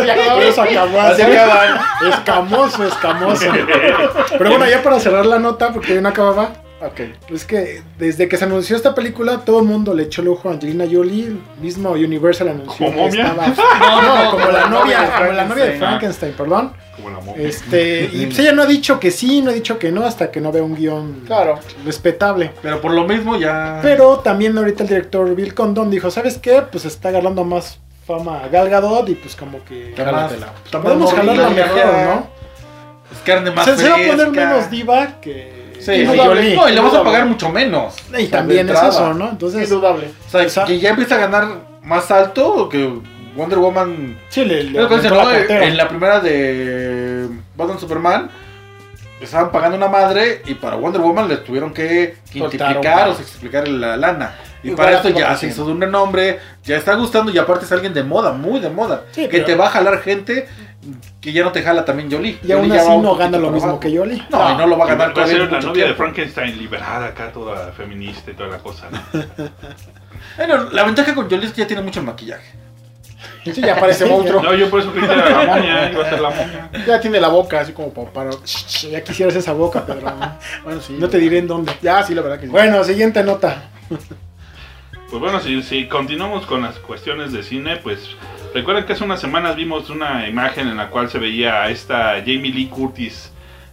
Así acaban. Escamoso. Pero bueno, ya para cerrar la nota, porque ya no acababa. Okay. Es que desde que se anunció esta película, todo el mundo le echó el ojo a Angelina Jolie. Mismo Universal anunció ¿Como que momia? estaba. Como la novia de Frankenstein, perdón. Como la momia. Y pues ella no ha dicho que sí, no ha dicho que no, hasta que no vea un guión respetable. Pero por lo mismo ya. Pero también ahorita el director Bill Condon dijo, ¿sabes qué? Pues está agarrando más fama a Gal Gadot y pues como que podemos jalarla mejor, ¿no? Es carne más Se va a poner fresca. menos diva que Sí, Jolie. no, y le vas a pagar mucho menos. Y también es eso, ¿no? Entonces, indudable. O sea, que ya empieza a ganar más alto que Wonder Woman. Sí, Es lo que dicen, ¿no? En la primera de Batman Superman estaban pagando una madre y para Wonder Woman les tuvieron que quintuplicar o explicar la lana. Y para esto ya se hizo de un renombre, ya está gustando y aparte es alguien de moda, muy de moda. Sí, que te va a jalar gente que ya no te jala también Jolie. Y aún así no gana lo mismo que Jolie. No, y no lo va a ganar Va a ser mucho la novia de tiempo. Frankenstein liberada acá, toda feminista y toda la cosa, ¿no? Bueno, la ventaja con Jolie es que ya tiene mucho maquillaje. Sí, ya parece monstruo. No, yo por eso creí que era la momia, iba a ser la momia. Ya tiene la boca así como para... Ya quisieras esa boca, Pedro. Bueno, sí. No te diré en dónde. Ya, sí, la verdad que sí. Bueno, siguiente nota. Pues bueno, si continuamos con las cuestiones de cine, pues recuerden que hace unas semanas vimos una imagen en la cual se veía a esta Jamie Lee Curtis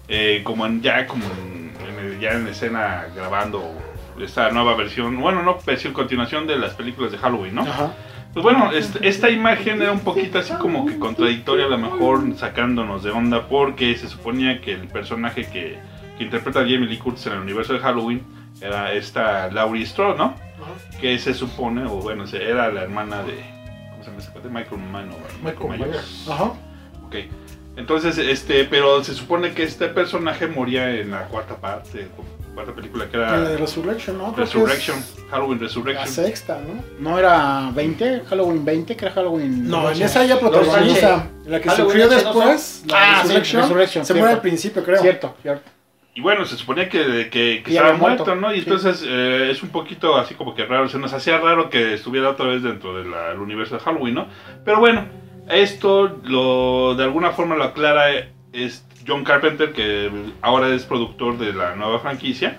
ya en escena grabando esta nueva versión, continuación de las películas de Halloween, ¿no? Ajá. Pues bueno, esta imagen era un poquito así como que contradictoria, a lo mejor sacándonos de onda, porque se suponía que el personaje que interpreta a Jamie Lee Curtis en el universo de Halloween era esta Laurie Strode, ¿no? Ajá. Que se supone, era la hermana de, ¿cómo se llama? De Michael Myers. Ajá. Ok. Entonces, pero se supone que este personaje moría en la cuarta película, que era... La de Resurrection, ¿no? Halloween Resurrection. La sexta, ¿no? ¿No era 20? ¿Halloween 20? ¿Que era Halloween? No, en esa ella protagoniza. La que surgió después, la Resurrection, se muere al principio, creo. Cierto. Y bueno, se suponía que estaba muerto, ¿no? Y entonces es un poquito así como que raro, se nos hacía raro que estuviera otra vez dentro del universo de Halloween, ¿no? Pero bueno, esto de alguna forma lo aclara es John Carpenter, que ahora es productor de la nueva franquicia.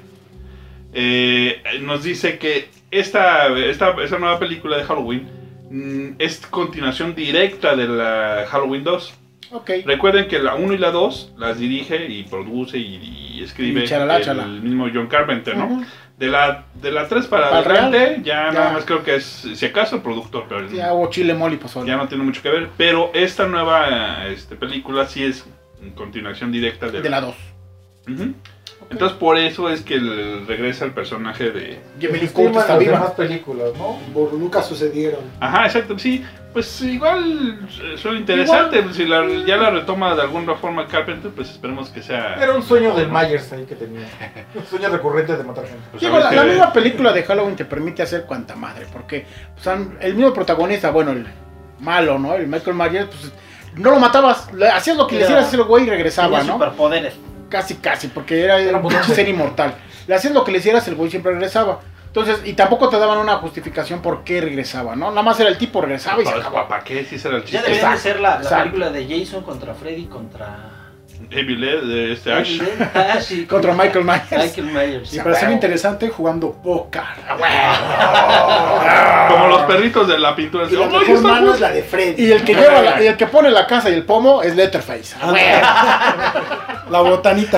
Nos dice que esta nueva película de Halloween es continuación directa de la Halloween 2. Okay. Recuerden que la 1 y la 2 las dirige y produce y escribe el mismo John Carpenter, ¿no? Uh-huh. De la 3 para adelante ya nada más creo que es, si acaso, productor, pero ya hubo chile, mole y pozole. Ya no tiene mucho que ver, pero esta nueva película sí es continuación directa de la 2. Uh-huh. Okay. Entonces por eso es que regresa el personaje de Jamie Lee Curtis a más películas, ¿no? Nunca sucedieron. Ajá, exacto, sí. Pues igual suena interesante. Igual. Si ya la retoma de alguna forma Carpenter, pues esperemos que sea... Era un sueño del Myers ahí que tenía. Un sueño recurrente de matar gente. Pues la misma película de Halloween te permite hacer cuanta madre, porque pues, el mismo protagonista, el malo, ¿no? El Michael Myers, pues no lo matabas, hacías lo que le hicieras ese güey y regresaba, ¿no? Superpoderes. Casi, porque era un ser inmortal. Le hacías lo que le hicieras, el güey siempre regresaba. Entonces, y tampoco te daban una justificación por qué regresaba, ¿no? Nada más era el tipo, regresaba y se acababa. ¿Para qué? Sí, será el chiste. Ya debería de ser la película de Jason contra Freddy contra... Evil Ed, de Ash. Sí, contra Michael Myers. Y para ser interesante, jugando póker. Como los perritos de la pintura. Y la mejor mano es la de Freddy. Y el que el que pone la casa y el pomo es Letterface. La botanita.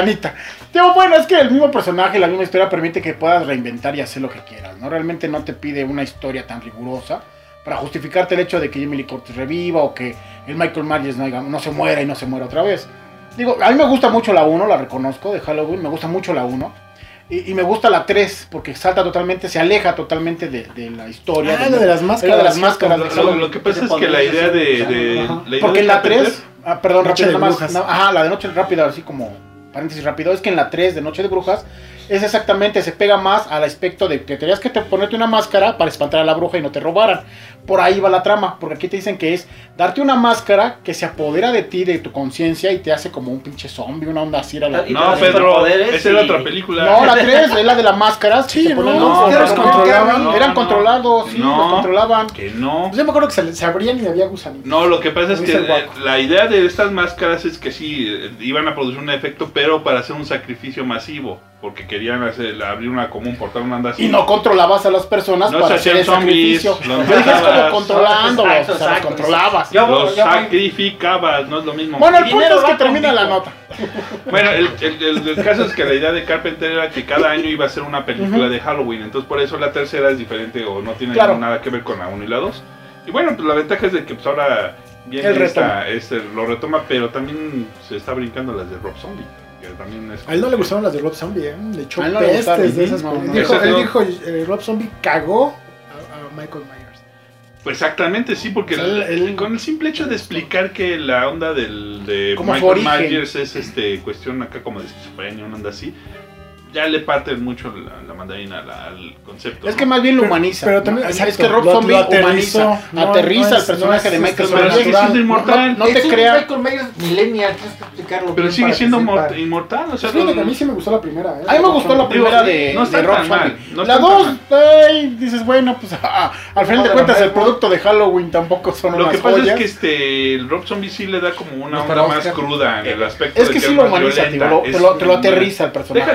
Bueno, es que el mismo personaje, la misma historia permite que puedas reinventar y hacer lo que quieras, ¿no? Realmente no te pide una historia tan rigurosa para justificarte el hecho de que Jamie Lee Curtis reviva o que el Michael Myers no se muera y no se muera otra vez. Digo, a mí me gusta mucho la 1, la reconozco, de Halloween, me gusta mucho la 1. Y me gusta la 3 porque se aleja totalmente de la historia. De las máscaras. Lo que pasa es que la idea porque en la 3, perdón, rápido, la de Noche Rápida, así como paréntesis rápido, es que en la 3 de Noche de Brujas es exactamente, se pega más al aspecto de que tenías que ponerte una máscara para espantar a la bruja y no te robaran. Por ahí va la trama, porque aquí te dicen que es darte una máscara que se apodera de ti, de tu conciencia y te hace como un pinche zombie, una onda así. No, Pedro, esa era otra película. No, la 3 es la de las máscaras. Sí, los controlaban, eran controlados, sí, los controlaban. Que no. Pues yo me acuerdo que se abrían y había gusanitos. No, lo que pasa es que la idea de estas máscaras es que sí, iban a producir un efecto, pero para hacer un sacrificio masivo. Porque querían abrir un portal, una anda así. Y no controlabas a las personas para hacer el sacrificio. Yo dije, es como controlándolos, o sea, los controlabas. Los sacrificabas, no es lo mismo. Bueno, el punto es que termina la nota. Bueno, el caso es que la idea de Carpenter era que cada año iba a ser una película de Halloween. Entonces por eso la tercera es diferente o no tiene nada que ver con la 1 y la 2. Y bueno, pues la ventaja es de que pues ahora viene lo retoma, pero también se está brincando las de Rob Zombie. A él no le gustaron las de Rob Zombie, le echó pestes de esas. Él dijo, Rob Zombie cagó a Michael Myers. Pues exactamente, sí, porque con el simple hecho de explicar que la onda de Michael Myers es cuestión acá como de esquizofrenia, una onda así, ya le parte mucho la mandarina al concepto. Es que más bien lo humaniza. Pero también es que Rob Zombie aterriza el personaje de Michael Myers. Pero sigue siendo inmortal. No te creas. Michael Myers millennial, tienes que explicarlo. Pero sigue siendo inmortal. O sea, a mí sí me gustó la primera. A mí me gustó la primera de Rob Zombie. La 2, dices, bueno, pues al final de cuentas el producto de Halloween tampoco son unas joyas. Lo que pasa es que el Rob Zombie sí le da como una onda más cruda en el aspecto de que sí lo humaniza, te lo aterriza el personaje. Deja de eso,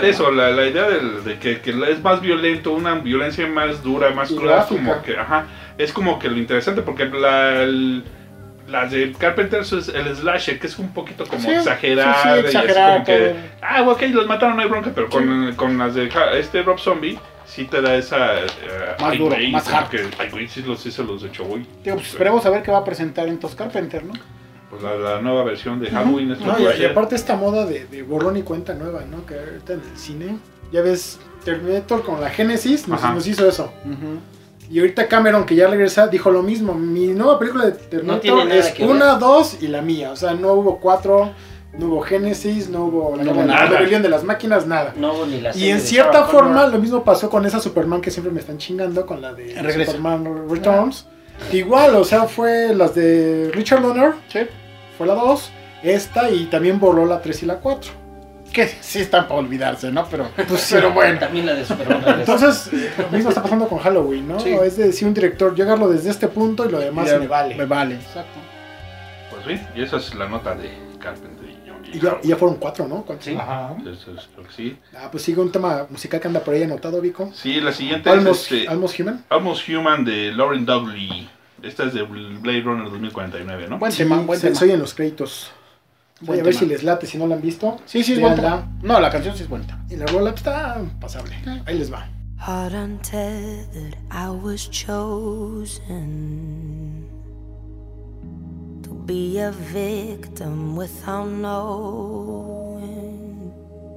la idea de que es más violento, una violencia más dura, más cruda, como que, es como que lo interesante, porque las de Carpenter es el slasher, que es un poquito como exagerada, y es como que, ok, los mataron, no hay bronca, pero con las de Rob Zombie, sí te da esa... más duro, más hard. Sí se los echó, güey. Pues esperemos a ver qué va a presentar entonces Carpenter, ¿no? Pues la nueva versión de Halloween. Y aparte esta moda de borrón y cuenta nueva, ¿no? Que ahorita en el cine, ya ves, Terminator con la Génesis nos hizo eso. Y ahorita Cameron, que ya regresa, dijo lo mismo. Mi nueva película de Terminator es 1, 2 y la mía. O sea, no hubo 4, no hubo Génesis, no hubo la rebelión de las máquinas, nada. No hubo ni la y en cierta forma lo mismo pasó con esa Superman que siempre me están chingando, con la de Superman Returns. Igual, o sea, fue las de Richard Donner, fue la 2, esta, y también voló la 3 y la 4. Que sí están para olvidarse, ¿no? Pero bueno. También la de Superman. Entonces, lo mismo está pasando con Halloween, ¿no? Sí. Es decir, un director, yo agarro desde este punto y lo demás me vale. Me vale, exacto. Pues sí, y esa es la nota de Carpenter. Y ya fueron 4, ¿no? Sí. Ajá. Creo que sí. Pues sigue un tema musical que anda por ahí anotado, Vico. Sí, la siguiente es Almost Human. Almost Human de Lauren Dudley. Esta es de Blade Runner 2049, ¿no? Buen tema. Soy en los créditos. Voy a ver si les late, si no la han visto. Sí, es buena. No, la canción sí es buena. Y la rola está pasable. Ahí les va. Heart untethered, I was chosen to be a victim without knowing.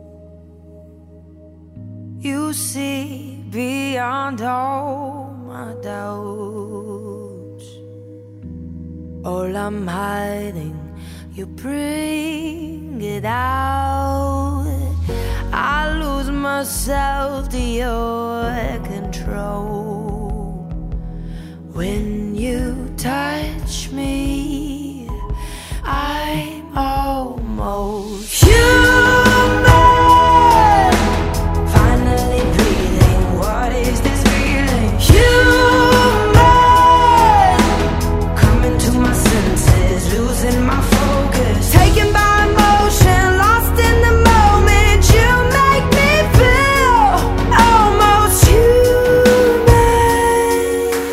You see beyond all my doubts. All I'm hiding, you bring it out. I lose myself to your control. When you touch me, I'm almost human. Finally breathing, what is this feeling? Human, coming to my senses, losing my focus, taken by emotion, lost in the moment. You make me feel almost human.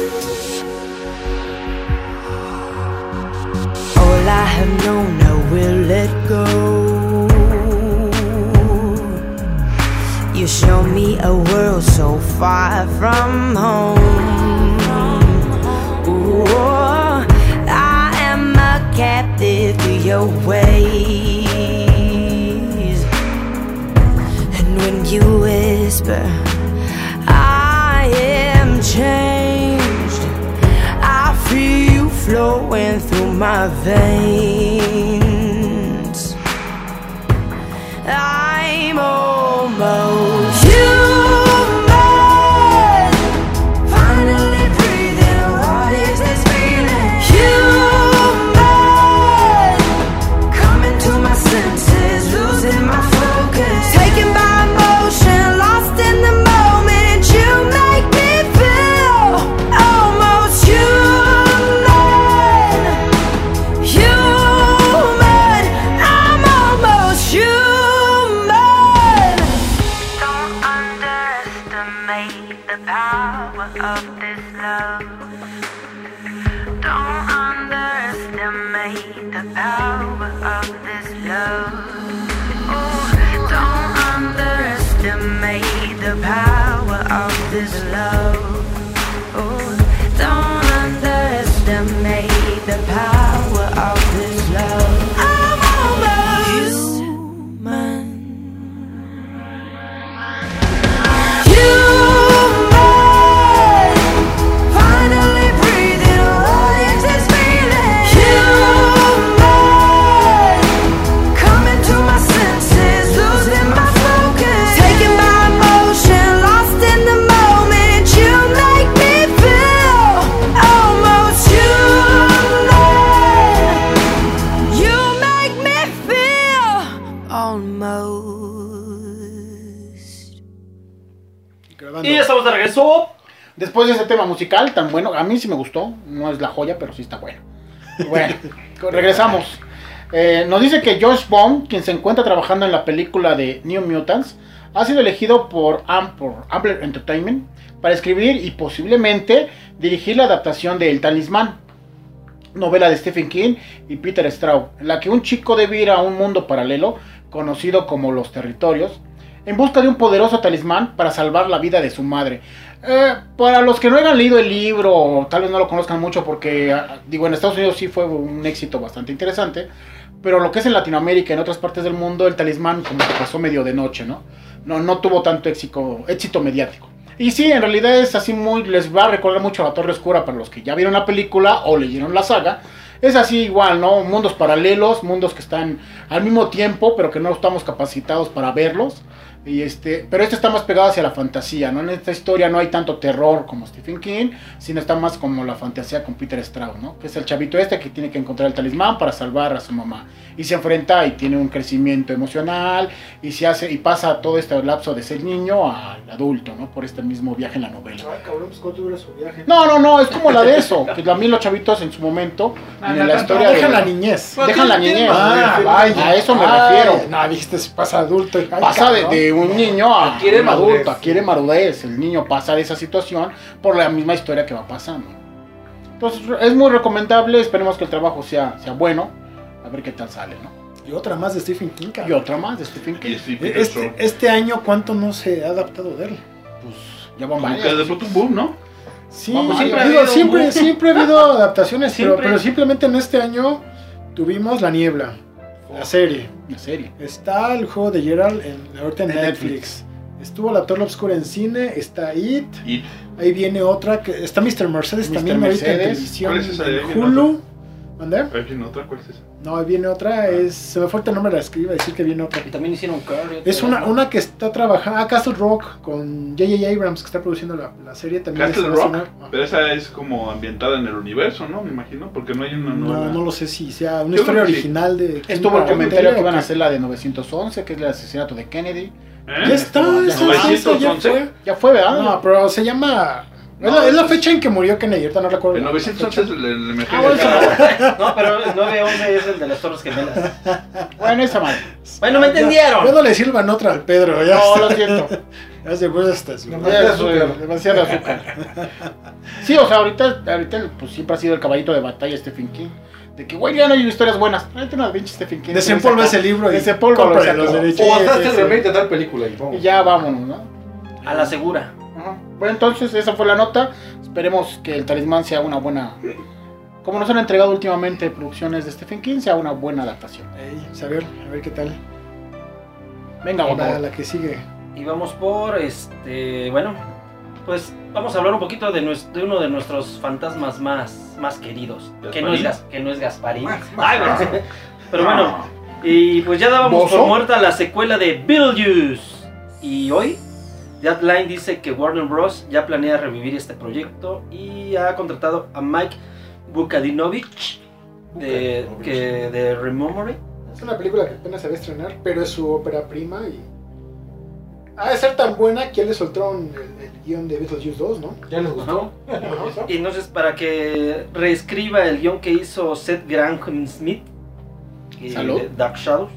All I have known, I will let go. You show me a world so far from home. Ooh, I am a captive to your ways. And when you whisper, I am changed, I feel you flowing through my veins. I'm almost human. Finally breathing, what is this feeling? Human, coming to my senses, losing my focus, taken by emotion, lost in the moment. You make me feel almost human. Human, I'm almost human. Don't underestimate the power of this love. Don't underestimate the power of this love. Oh, don't underestimate the power of this love. Oh, don't underestimate the power of this love. I'm almost human. Human, finally breathing, what is this feeling? Human, coming to my senses, losing my focus, taken by emotion, lost in the moment. You make me feel almost human. You make me feel almost. Y ya estamos de regreso. Después de ese tema musical tan bueno, a mí sí me gustó. No es la joya, pero sí está bueno. Y bueno, regresamos. Nos dice que Josh Bond, quien se encuentra trabajando en la película de New Mutants, ha sido elegido por Amblin Entertainment para escribir y posiblemente dirigir la adaptación de El Talismán, novela de Stephen King y Peter Straub, en la que un chico debe ir a un mundo paralelo conocido como Los Territorios en busca de un poderoso talismán para salvar la vida de su madre. Para los que no hayan leído el libro o tal vez no lo conozcan mucho porque en Estados Unidos sí fue un éxito bastante interesante, pero lo que es en Latinoamérica y en otras partes del mundo, El Talismán como que pasó medio de noche, no tuvo tanto éxito mediático. Y sí, en realidad es así les va a recordar mucho a La Torre Oscura para los que ya vieron la película o leyeron la saga. Es así igual, ¿no? Mundos paralelos, mundos que están al mismo tiempo, pero que no estamos capacitados para verlos. Pero está más pegado hacia la fantasía, ¿no? En esta historia no hay tanto terror como Stephen King, sino está más como la fantasía con Peter Straub, ¿no? Que es el chavito que tiene que encontrar el talismán para salvar a su mamá. Y se enfrenta y tiene un crecimiento emocional y pasa todo este lapso de ser niño al adulto, ¿no? Por este mismo viaje en la novela. Ay, cabrón, pues ¿cuánto dura su viaje? No, es como la de eso, que también los chavitos en su momento, en la historia dejan la niñez. Dejan la niñez. A eso me refiero. No, dijiste si pasa adulto. Pasa de un niño adquiere adulto, adquiere madurez. El niño pasa de esa situación por la misma historia que va pasando. Entonces es muy recomendable. Esperemos que el trabajo sea bueno. A ver qué tal sale, ¿no? Y otra más de Stephen King, cabrón. Y otra más de Stephen King. Este año, ¿cuánto no se ha adaptado de él? Pues ya van varias. De pronto un boom, ¿no? Sí, siempre ha habido adaptaciones, pero simplemente en este año tuvimos La Niebla. La serie. Está el juego de Geralt ahorita en Netflix. Estuvo La Torre Oscura en cine. Está It. Ahí viene otra. Está Mr. Mercedes también ahorita en televisión. ¿Cuál es esa? En Hulu. ¿Mandé? ¿Ahí viene otra? ¿Cuál es esa? No, ahí viene otra. Se me falta el nombre de la escriba. Decir que viene otra. Y también hicieron Carrie. Es una que está trabajando. Castle Rock con J.J. Abrams, que está produciendo la serie también. Castle Rock. Pero esa es como ambientada en el universo, ¿no? Me imagino. Porque no hay una novela. No lo sé si sea una historia original de. Estuvo el comentario que van a hacer la de 911, que es el asesinato de Kennedy. Ya está, ya fue, ¿verdad? No, pero se llama. Es la fecha en que murió Kennedy, ahorita no recuerdo. El 911 es el No, pero el 911 es el de las Torres Gemelas. Bueno, esa madre. Bueno, me entendieron. Bueno, le sirvan otra al Pedro. Ya no, lo siento. Ya se fue hasta demasiado azúcar. Sí, o sea, ahorita pues siempre ha sido el caballito de batalla Stephen King. De que, güey, ya no hay historias buenas. Ahorita una pinche Stephen King. Desempolva ese libro. Desempolva los derechos. O hasta el remake de tal película. Y ya vámonos, ¿no? A la segura. Bueno, entonces esa fue la nota. Esperemos que El Talismán sea una buena... Como nos han entregado últimamente producciones de Stephen King, sea una buena adaptación. A ver qué tal. Venga, vamos. La que sigue. Y vamos por bueno, pues vamos a hablar un poquito de uno de nuestros fantasmas más queridos, que no es Gasparín. Pero bueno, y pues ya dábamos por muerta la secuela de Beetlejuice. Y hoy Deadline dice que Warner Bros. Ya planea revivir este proyecto y ha contratado a Mike Vukadinovich de Remember. Es una película que apenas se va a estrenar, pero es su ópera prima y ha de ser tan buena que ya le soltaron el guión de Beetlejuice 2, ¿no? ¿Ya les gustó? Y entonces para que reescriba el guión que hizo Seth Grahame-Smith de Dark Shadows.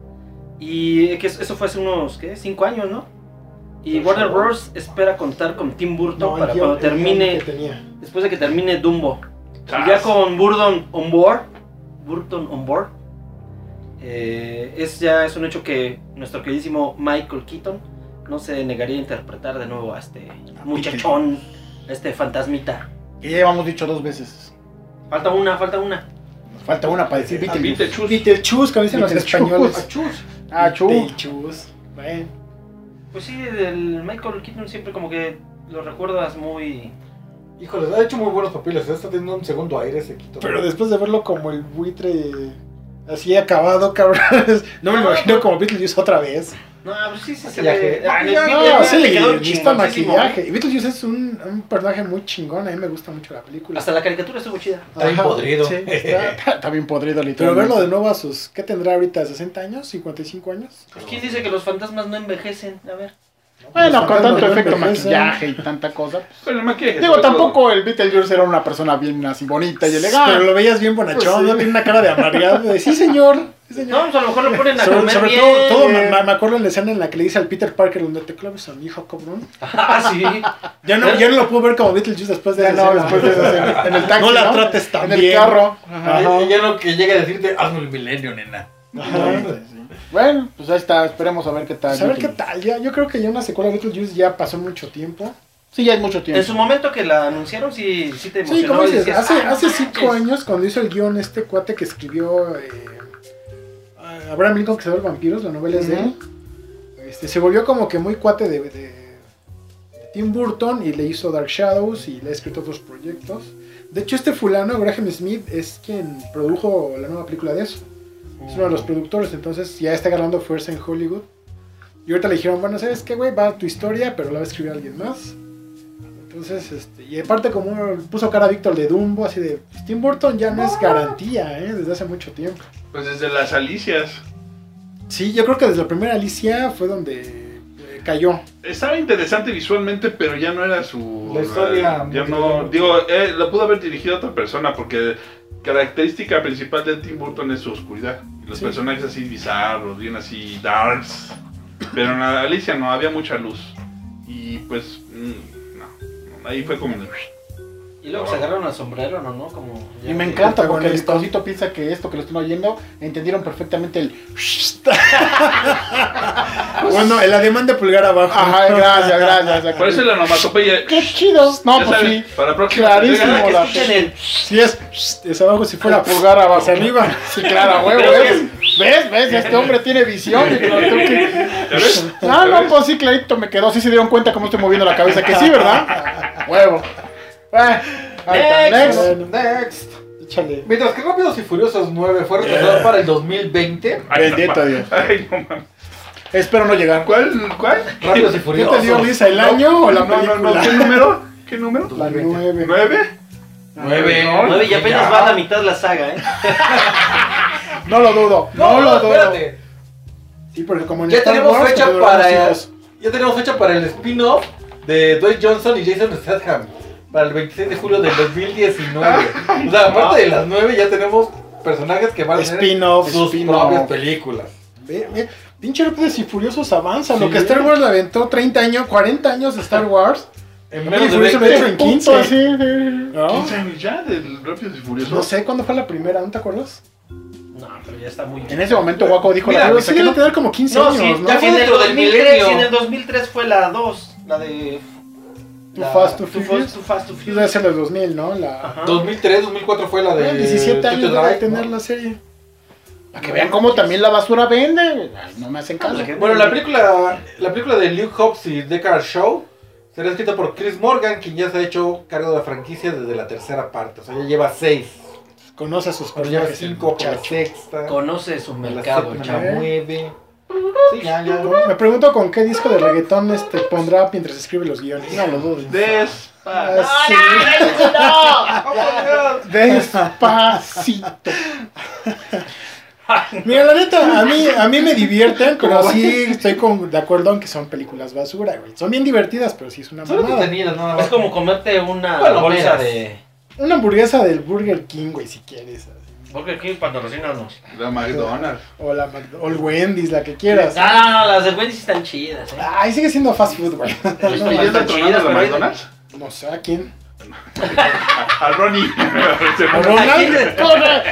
Y que eso fue hace unos 5 años, ¿no? Y Warner Bros. Espera contar con Tim Burton para cuando termine, después de que termine Dumbo. Y ya con Burton on board, es un hecho que nuestro queridísimo Michael Keaton no se negaría a interpretar de nuevo a este muchachón, a este fantasmita. Que ya hemos dicho 2 veces. Falta una. Falta una para decir Beetlejuice, como dicen los españoles. Chus. Bueno. Pues sí, el Michael Keaton siempre como que lo recuerdas muy... Híjole, ha hecho muy buenos papeles, está teniendo un segundo aire ese Keaton. Pero después de verlo como el buitre así acabado, cabrón, no me lo imagino como Beetlejuice otra vez. No, pero sí se ve. Necesita maquillaje. Y Beetlejuice es un personaje muy chingón. A mí me gusta mucho la película. Hasta la caricatura estuvo chida. Está bien podrido. Sí, está bien podrido, literalmente. Pero verlo de nuevo a sus... ¿Qué tendrá ahorita? ¿60 años? ¿55 años? Pues ¿quién dice que los fantasmas no envejecen? A ver. Bueno, con tanto efecto maquillaje y tanta cosa. Pero el maquillaje. Digo, tampoco el Beetlejuice era una persona bien así bonita y elegante. Pero lo veías bien bonachón, ¿no? Tiene una cara de amargado. De sí, señor. No, pues a lo mejor lo ponen a sobre comer todo bien. me acuerdo en la escena en la que le dice al Peter Parker donde te claves a mi hijo, cabrón. Ah, sí. Ya no lo puedo ver como Beetlejuice después de No, después de eso, en el taxi, no la trates tan en bien. el carro. Y ya lo que llega a decirte, hazme el milenio, nena. Bueno, pues ahí está, esperemos a ver qué tal. Pues a ver qué tal, yo creo que ya una secuela de Beetlejuice ya pasó mucho tiempo. Sí, ya es mucho tiempo. En su momento que la anunciaron, sí te emocionó. Sí, como dices, decías, hace 5 años cuando hizo el guión este cuate que escribió Abraham Lincoln que se ve vampiros, la novela es de él. Se volvió como que muy cuate de Tim Burton y le hizo Dark Shadows y le ha escrito otros proyectos. De hecho, este fulano, Graham Smith, es quien produjo la nueva película de eso. Es uno de los productores, entonces ya está ganando fuerza en Hollywood. Y ahorita le dijeron, bueno, ¿sabes qué, güey? Va tu historia, pero la va a escribir alguien más. Entonces, y aparte como puso cara a Víctor de Dumbo, así de, Tim Burton ya no es garantía, desde hace mucho tiempo. Pues desde las Alicias. Sí, yo creo que desde la primera Alicia fue donde cayó. Estaba interesante visualmente, pero ya no era su... La historia... Ya no... Digo, lo pudo haber dirigido otra persona, porque característica principal de Tim Burton es su oscuridad. Y los personajes así bizarros, bien así darks. Pero en la Alicia no, había mucha luz. Y pues... ahí fue como... Y luego se agarraron al sombrero, ¿no? Como y me encanta porque el Distorcito piensa que esto que lo están oyendo entendieron perfectamente el... Bueno, el ademán de pulgar abajo. Ajá, gracias. Por eso la onomatopeya... ¡Qué chido! No, ya pues sabes, sí. para la próxima... Clarísimo. Que escuchen el... Sí, es abajo si fuera pulgar abajo. hacia arriba. Sí, claro, huevo. ¿Ves? Este hombre tiene visión. No, pues sí, clarito me quedó. Sí se dieron cuenta cómo estoy moviendo la cabeza. Que sí, ¿verdad? Huevo. Next. Échale. Mientras que Rápidos y Furiosos 9 fue retrasado para el 2020. Bendito Dios. Ay, no mames. Espero no llegar. ¿Cuál? Rápidos y ¿Qué Furiosos. te dio risa, el año o la película? No. ¿Qué número? La 9. ¿9? 9 y apenas va a la mitad de la saga, No lo dudo. Espérate. Sí, porque como en Ya Star tenemos Wars, fecha pero para los el, hijos. ya tenemos fecha para el spin-off de Dwayne Johnson y Jason Statham para el 26 de julio del 2019. O sea, aparte de las 9 ya tenemos personajes que van a tener Spin-off, sus propias películas. Ve, pinche Rápidos y Furiosos avanza. Lo que Star Wars le aventó 30 años, 40 años de Star Wars. En Rápidos y menos de Furiosos lo ha hecho 20. en 15. Así, ¿No? 15 años ya del Rápidos y Furiosos. No sé cuándo fue la primera, ¿no te acuerdas? No, pero ya está muy... En ese momento Waco dijo Mira, la Pero cosa sí que debe tener como 15 No, años, sí, ¿no? ya fue en el dentro del 2003, milenio. y en el 2003 fue la 2, la de... Too Fast, Too Furious. Too Fast, Too Sí, Furious. debe ser los 2000, ¿no? Ajá. 2003, 2004 fue la de 17 años Tokyo debe Drive, tener ¿no? la serie. Para que vean cómo también la basura vende. Ay, no me hacen caso. Bueno, la película de Luke Hobbs y Deckard Shaw será escrita por Chris Morgan, quien ya se ha hecho cargo de la franquicia desde la tercera parte. O sea, ya lleva 6. Conoce a sus Pero lleva personajes. 5 por la sexta. Conoce su La mercado, séptima chavo. 9. Sí, ya. Me pregunto con qué disco de reggaetón pondrá mientras escribe los guiones. No lo dudes. Sí. Despacito. Mira, la neta, a mí me divierten, pero sí estoy de acuerdo en que son películas basura, güey. Son bien divertidas, pero sí es una Son mamada. entretenidas, nada más. Es como comerte una Bueno, bolsa veras. de... Una hamburguesa del Burger King, güey, si quieres. Burger King, patrocínanos. La McDonald's. O el Wendy's, la que quieras. No, las de Wendy's están chidas, Ay, sigue siendo fast food, güey. Pues, ¿Y ya está tronando la McDonald's? No sé a quién. A Ronnie. ¿A Ronald?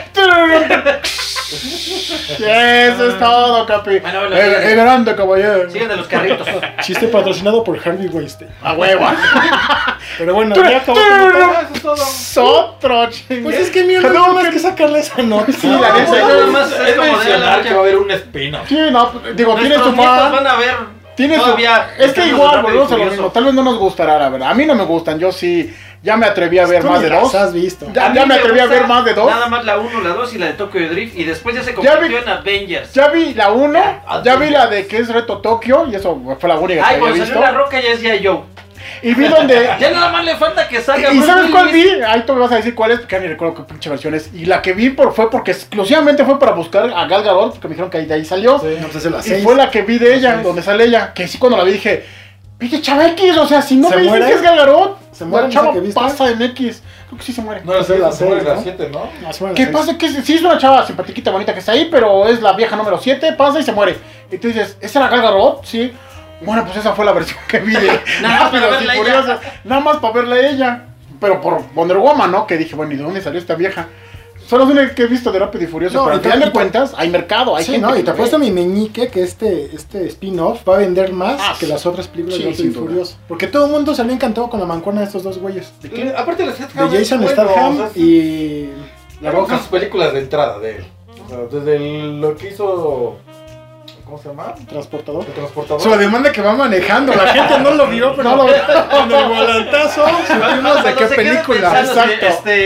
Eso es todo, capi. Bueno, Es grande, caballero. Siguen de los carritos. Chiste patrocinado por Harvey Weinstein. A huevo. Pero bueno, ya acabó. Eso es todo. Sotro, Pues es que mierda, no más que sacarle esa nota. Sí, la No, neta. nada más es Es como de mencionar la que va a haber un spin-off. Sí, no, digo, tiene Nuestros su nietos fan. van a ver Tiene su... todavía... Es que estamos igual, en Rápido y volvemos a lo Furioso. mismo. Tal vez no nos gustará, la verdad. A mí no me gustan. Yo sí, ya me atreví a ver Tú más ni de las 2. has visto. A Ya mí me atreví a gusta ver más de 2. Nada más la 1, la 2 y la de Tokyo Drift. Y después ya se Ya convirtió vi- en Avengers. Ya vi la 1, Ya, ya vi la de que es Reto Tokio, y eso fue la única que Ay, había cuando visto. salió La Roca ya es ya Joe. Y vi donde... Ya nada más le falta que salga ¿Y Bruce sabes cuál Willis. vi? Ahí tú me vas a decir cuál es, porque ya ni recuerdo qué pinche versión es. Y la que vi fue porque exclusivamente fue para buscar a Gal Gadot, porque me dijeron que de ahí salió. No, pues es de las Y 6. fue la que vi de ella, donde sale ella. Que sí, cuando la vi dije, pinche chava X, o sea, si no ¿Se me dicen muere? que es Gal Gadot, ¿Se muere la esa chava que viste? pasa en X. Creo que sí se muere. No, la 6, se muere la 7, ¿no? ¿Qué pasa? Que sí es una chava simpatiquita, bonita que está ahí, pero es la vieja número 7, pasa y se muere. Y tú dices, ¿esa era Gal Gadot? Sí. Bueno, pues esa fue la versión que vi de Rápidos y Furiosos. Nada más para verla a ella. Pero por Wonder Woman, ¿no? Que dije, bueno, ¿y de dónde salió esta vieja? Solo es una que he visto de Rápido y Furioso, no, pero al final de cuentas hay mercado, hay gente. No, y te apuesto mi meñique que este spin-off va a vender más que las otras películas de Rápido y Furioso. Porque todo el mundo salió encantado con la mancuerna de estos dos güeyes. ¿De qué? Aparte de Jason Statham y La Roca. Sus películas de entrada de él. O sea, desde lo que hizo... ¿Cómo se llama? Transportador. El Transportador. Su demanda que va manejando. La gente no lo vio, pero no lo vio. Con el volantazo, supimos de qué película. Exacto.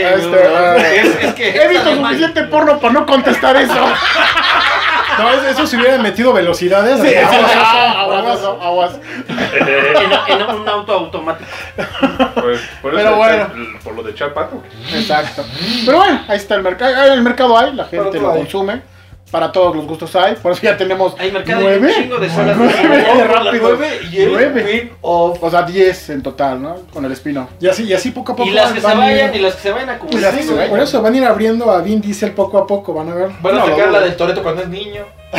Es que he visto suficiente porno para no contestar eso. No, eso se hubiera metido velocidades. Sí, aguas. En un auto automático. Pero bueno. Por lo de Chapato. Exacto. Pero bueno, ahí está el mercado. El mercado hay, la gente lo consume. Para todos los gustos hay, por eso ya tenemos hay mercado 9, un chingo de salas de Rápido 9 y el 9. O sea, 10 en total, ¿no? Con el spin-off. Y así poco a poco. Y las que se vayan y las que se vayan acumulando. Por eso van a ir abriendo a Vin Diesel poco a poco, van a ver. Van a sacar la del Toretto cuando es niño.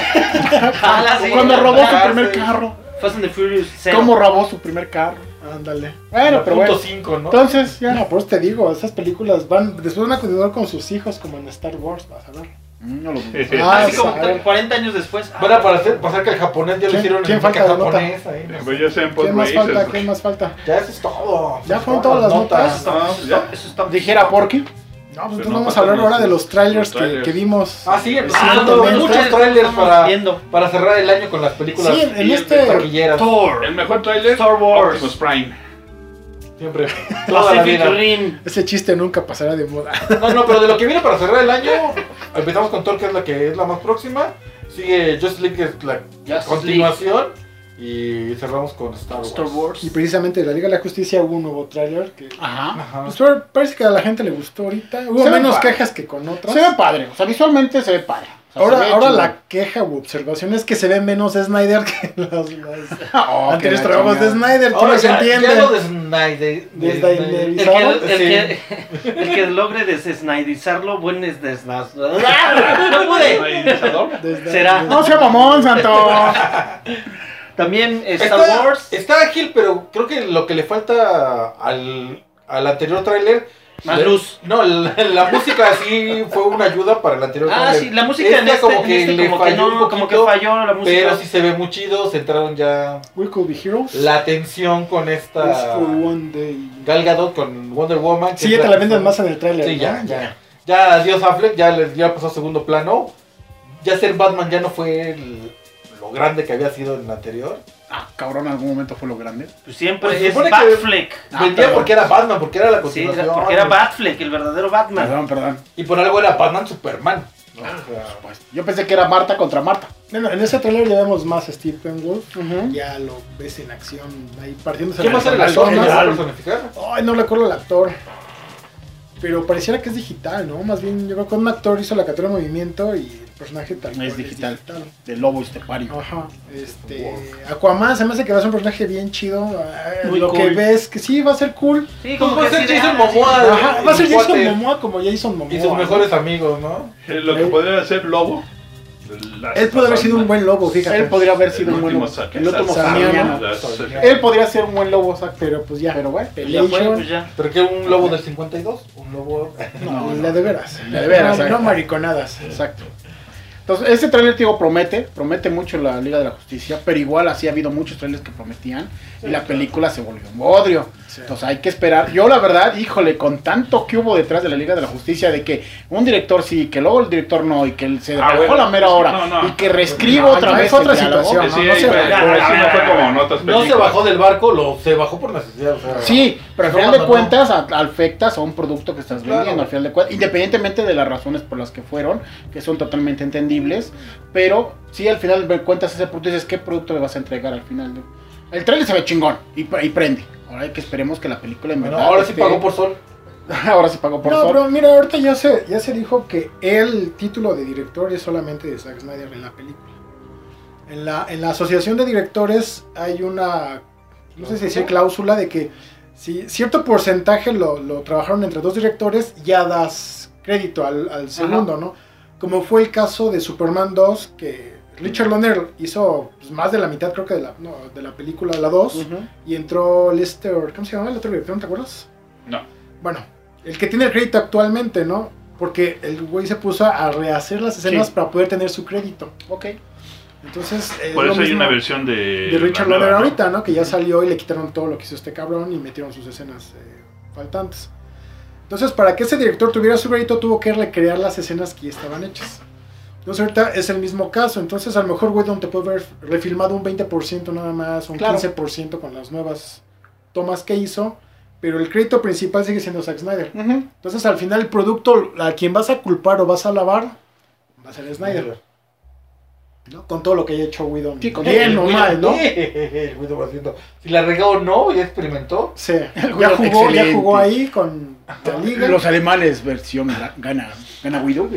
Cuando robó su primer carro. Fast and the Furious 0. ¿Cómo robó su primer carro? Ándale. Bueno, pero bueno. 5, ¿no? Entonces, ya. No, por eso te digo, esas películas después van a continuar con sus hijos como en Star Wars, vas a ver. No lo así como 40 años después. Bueno, pasar que el japonés ya lo hicieron en el japonés. Pues ya sean ¿Quién más falta? ¿Quién más falta? Ya eso es todo. Ya fueron todas las notas. Eso está. Dijera Porky. No, pues entonces vamos a hablar ahora de los trailers que vimos. Ah, sí, muchos trailers para cerrar el año con las películas. Sí, en este Thor. El mejor trailer, Star Wars. Optimus Prime. Siempre. Toda la vida. Ese chiste nunca pasará de moda. No, pero de lo que viene para cerrar el año, empezamos con Thor, que es la más próxima. Sigue Justice League, que es la continuación. Y cerramos con Star Wars. Y precisamente de la Liga de la Justicia hubo un nuevo tráiler que... Ajá. Pues parece que a la gente le gustó ahorita. Hubo menos quejas que con otras. Se ve padre, o sea, visualmente se ve padre. Ahora la queja u observación es que se ve menos Snyder que los anteriores trabajos de Snyder. Ahora se entiende. Ya lo de Snyder. El que logre desesnairizarlo, buen es desnazado. ¡No pude! Será. No sea mamón, santo. También Star Wars. Está ágil, pero creo que lo que le falta al anterior tráiler... Más luz. No, la música sí fue una ayuda para el anterior trailer. Sí, la música en como que le falló un poquito, como que falló la música. Pero sí se ve muy chido, se entraron ya... We Could Be Heroes. La tensión con esta... Gal Gadot con Wonder Woman. Sí, ya te la venden más en el trailer. Sí, ¿no? Ya adiós Affleck, ya pasó a segundo plano. Ya ser Batman ya no fue lo grande que había sido en el anterior. Cabrón, en algún momento fue lo grande. Pues siempre es Batfleck. Vendía porque era Batman, porque era la continuación. Sí, porque era Batfleck, el verdadero Batman. Perdón. Y por algo era Batman Superman. ¿no? Pues, yo pensé que era Marta contra Marta. Bueno, en ese trailer ya vemos más a Steppenwolf. Ya lo ves en acción, ahí partiéndose. ¿Quién va a ser el actor que va a personificar? Ay, no recuerdo el actor. Pero pareciera que es digital, ¿no? Más bien, yo creo que un actor hizo la captura de movimiento y el personaje tal es digital. De lobo estepario. Ajá. Aquaman se me hace que va a ser un personaje bien chido. Muy lo cool. que ves que sí va a ser cool. Sí, como va a que ser Jason Momoa. Ajá, va a ser Jason Momoa como Jason Momoa. Y sus mejores amigos, ¿no? Lo que podría ser Lobo. Él podría haber sido un buen lobo, fíjate. Él podría haber sido un buen lobo. El último Samiano. Él podría ser un buen lobo, pero pues ya. Pero bueno, ya. ¿Pero qué? ¿Un lobo del 52? ¿Un lobo? No, la de veras. La de veras. No mariconadas. Exacto. Entonces, este trailer, digo, promete mucho la Liga de la Justicia, pero igual así ha habido muchos trailers que prometían y la película se volvió un bodrio. Sí. Entonces hay que esperar. Yo la verdad, híjole, con tanto que hubo detrás de la Liga de la Justicia, de que un director sí, que luego el director no, y que se dejó la mera hora, y que reescriba otra vez otra situación. No se bajó del barco, se bajó por necesidad. O sea, sí, pero al final de cuentas afectas a un producto que estás vendiendo, al final de cuentas, independientemente de las razones por las que fueron, que son totalmente entendibles, pero sí, al final de cuentas ese producto, dices, ¿qué producto le vas a entregar al final? El trailer se ve chingón y prende. Ahora hay que esperemos que la película en verdad... ahora sí pagó por sol. Ahora sí pagó por sol. No, pero mira, ahorita ya se dijo que el título de director es solamente de Zack Snyder en la película. En la asociación de directores hay una, no sé si decir cláusula de que si cierto porcentaje lo trabajaron entre 2 directores, ya das crédito al segundo, ¿no? Como fue el caso de Superman 2, que Richard Donner hizo pues, más de la mitad, creo que de la película, la 2, y entró Lester, ¿cómo se llama el otro director? ¿Te acuerdas? No. Bueno, el que tiene el crédito actualmente, ¿no? Porque el güey se puso a rehacer las escenas para poder tener su crédito. Ok. Entonces, por eso hay una versión de Richard Donner ahorita, ¿no? Que ya salió y le quitaron todo lo que hizo este cabrón y metieron sus escenas faltantes. Entonces, para que ese director tuviera su crédito, tuvo que recrear las escenas que ya estaban hechas. Entonces, ahorita es el mismo caso. Entonces, a lo mejor Whedon te puede haber refilmado un 20% nada más, un 15% con las nuevas tomas que hizo, pero el crédito principal sigue siendo Zack Snyder. Entonces, al final, el producto, a quien vas a culpar o vas a alabar, va a ser Snyder. ¿No? Con todo lo que haya hecho Whedon. Sí, bien o mal, ¿no? El Whedon va haciendo. Si la regó o no, ya experimentó. Sí, ya jugó ahí con la liga. Los alemanes, versión gana Whedon.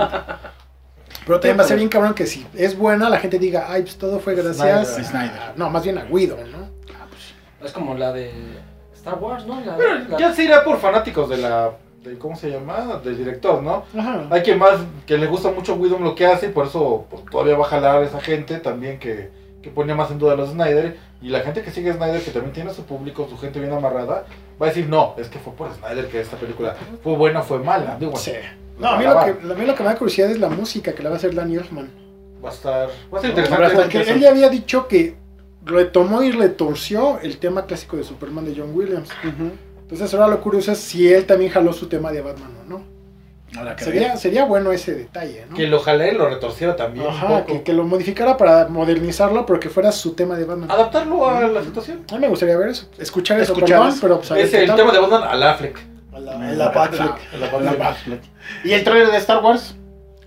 Pero también va a ser bien cabrón que si es buena, la gente diga, ay, pues todo fue gracias Snyder. No, más bien a Whedon, ¿no? Es como la de Star Wars, ¿no? Ya se irá por fanáticos de ¿cómo se llama? Del director, ¿no? Ajá. Hay quien más que le gusta mucho Whedon lo que hace y por eso pues, todavía va a jalar a esa gente también que ponía más en duda a los Snyder. Y la gente que sigue a Snyder, que también tiene su público, su gente bien amarrada, va a decir, no, es que fue por Snyder que esta película fue buena o fue mala. Digo, sí. No, a mí lo que me da curiosidad es la música que la va a hacer Danny Elfman. Va a ser interesante. Porque él ya había dicho que retomó y retorció el tema clásico de Superman de John Williams. Entonces ahora lo curioso es si él también jaló su tema de Batman o no. Sería bueno ese detalle, ¿no? Que lo jalé y lo retorciera también. Ajá, que lo modificara para modernizarlo, pero que fuera su tema de Batman. Adaptarlo a la situación. A mí me gustaría ver eso, escuchar eso, perdón, pero pues, es el tema de Batman a la Affleck. A la Batfleck. ¿Y el trailer de Star Wars?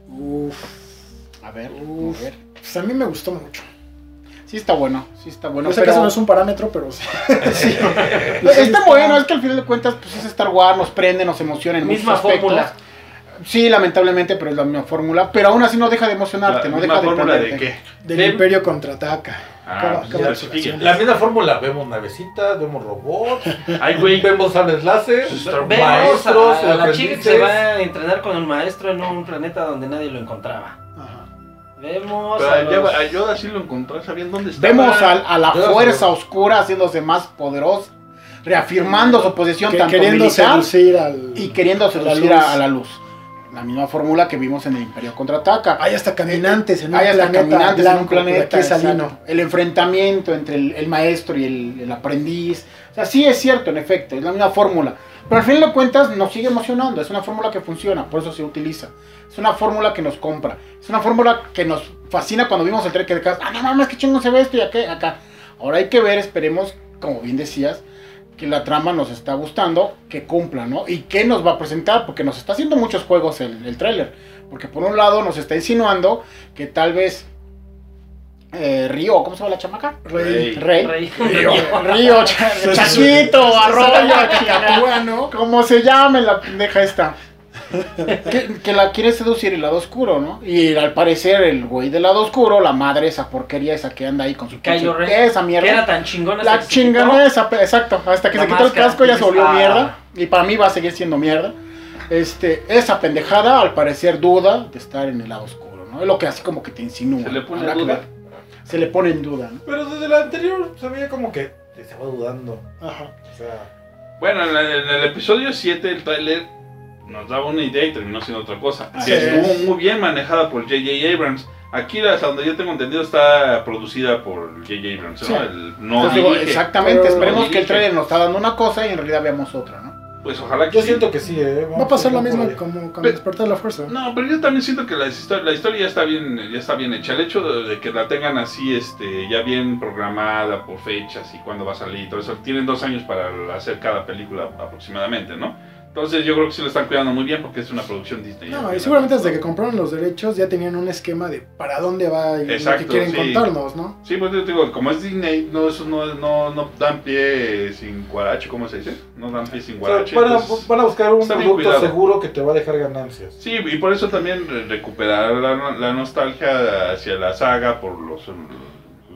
A ver. Pues a mí me gustó mucho. Sí está bueno. No sé que eso no es un parámetro, pero sí. Está bueno, es que al final de cuentas pues es Star Wars, nos prende, nos emociona en misma muchos aspectos. fórmula. Sí, lamentablemente, pero es la misma fórmula. Pero aún así no deja de emocionarte, no deja de fórmula prenderte. de qué? Del Imperio contraataca. La misma fórmula, vemos navecitas, vemos robots, ay, güey, vemos sables láser, Vemos maestros, a la chica que se va a entrenar con el maestro en un planeta donde nadie lo encontraba. Vemos a Yoda sí lo encontró, sabían dónde estaba. Vemos a la fuerza oscura haciéndose más poderosa, reafirmando su posición tanto queriendo militar seducir y queriendo seducir a la luz. La misma fórmula que vimos en el Imperio Contraataca. Hay hasta caminantes en un planeta salino. El enfrentamiento entre el maestro y el aprendiz. O sea, sí es cierto, en efecto, es la misma fórmula. Pero al fin de cuentas nos sigue emocionando. Es una fórmula que funciona, por eso se utiliza. Es una fórmula que nos compra. Es una fórmula que nos fascina cuando vimos el trailer que de casa. No mames, qué chingón se ve esto y acá. Ahora hay que ver, esperemos, como bien decías, que la trama nos está gustando, que cumpla, ¿no? Y qué nos va a presentar, porque nos está haciendo muchos juegos el tráiler. Porque por un lado nos está insinuando que tal vez Río, ¿cómo se llama la chamaca? Rey. Río, Chachito, Arroyo, Cacatúa, ¿no? ¿Cómo se llama la pendeja esta? que la quiere seducir el lado oscuro, ¿no? Y al parecer el güey del lado oscuro, la madre, esa porquería esa que anda ahí con su Kylo Ren, esa mierda. que era tan chingona. La chingona esa, exacto. Hasta que se quitó el casco ya se volvió mierda. Y para mí va a seguir siendo mierda. Esa pendejada al parecer duda de estar en el lado oscuro, ¿no? Es lo que así como que te insinúa. ¿Se le pone en duda? Se le pone en duda, ¿no? Pero desde la anterior se veía como que se va dudando. Ajá. O sea, bueno, en el episodio 7 el tráiler nos daba una idea y terminó siendo otra cosa. Sí. Estuvo muy bien manejada por J.J. Abrams. Aquí, hasta donde yo tengo entendido, está producida por J.J. Abrams, ¿no? Sí. Exactamente, pero esperemos que el trailer nos está dando una cosa y en realidad veamos otra, ¿no? Pues ojalá que yo siento que sí, Va a pasar lo mismo como con Despertar de la Fuerza. No, pero yo también siento que la historia ya está bien hecha. El hecho de que la tengan así, ya bien programada por fechas y cuándo va a salir y todo eso. Tienen 2 años para hacer cada película aproximadamente, ¿no? Entonces yo creo que sí lo están cuidando muy bien porque es una producción Disney. No, y seguramente desde que compraron los derechos ya tenían un esquema de para dónde va y exacto, lo que quieren contarnos, ¿no? Sí, pues yo te digo, como es Disney, no dan pie sin guarache, ¿cómo se dice? No dan pie sin guarache. O sea, van a buscar un producto cuidado. seguro que te va a dejar ganancias. Sí, y por eso también recuperar la nostalgia hacia la saga por